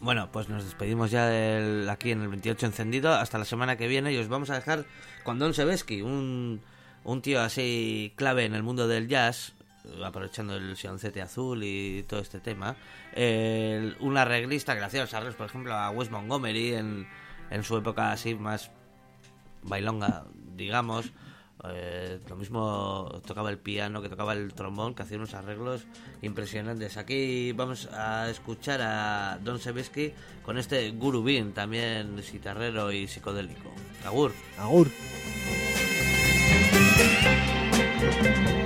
A: Bueno, pues nos despedimos ya aquí en el 28 encendido. Hasta la semana que viene y os vamos a dejar con Don Sebesky, un tío así clave en el mundo del jazz, aprovechando el sioncete azul y todo este tema. Un arreglista que le hacía los arreglos, por ejemplo, a Wes Montgomery en su época así más bailonga, digamos. Lo mismo tocaba el piano, que tocaba el trombón, que hacía unos arreglos impresionantes. Aquí vamos a escuchar a Don Sebesky con este Guru Bean, también guitarrero y psicodélico. Agur.
B: Agur.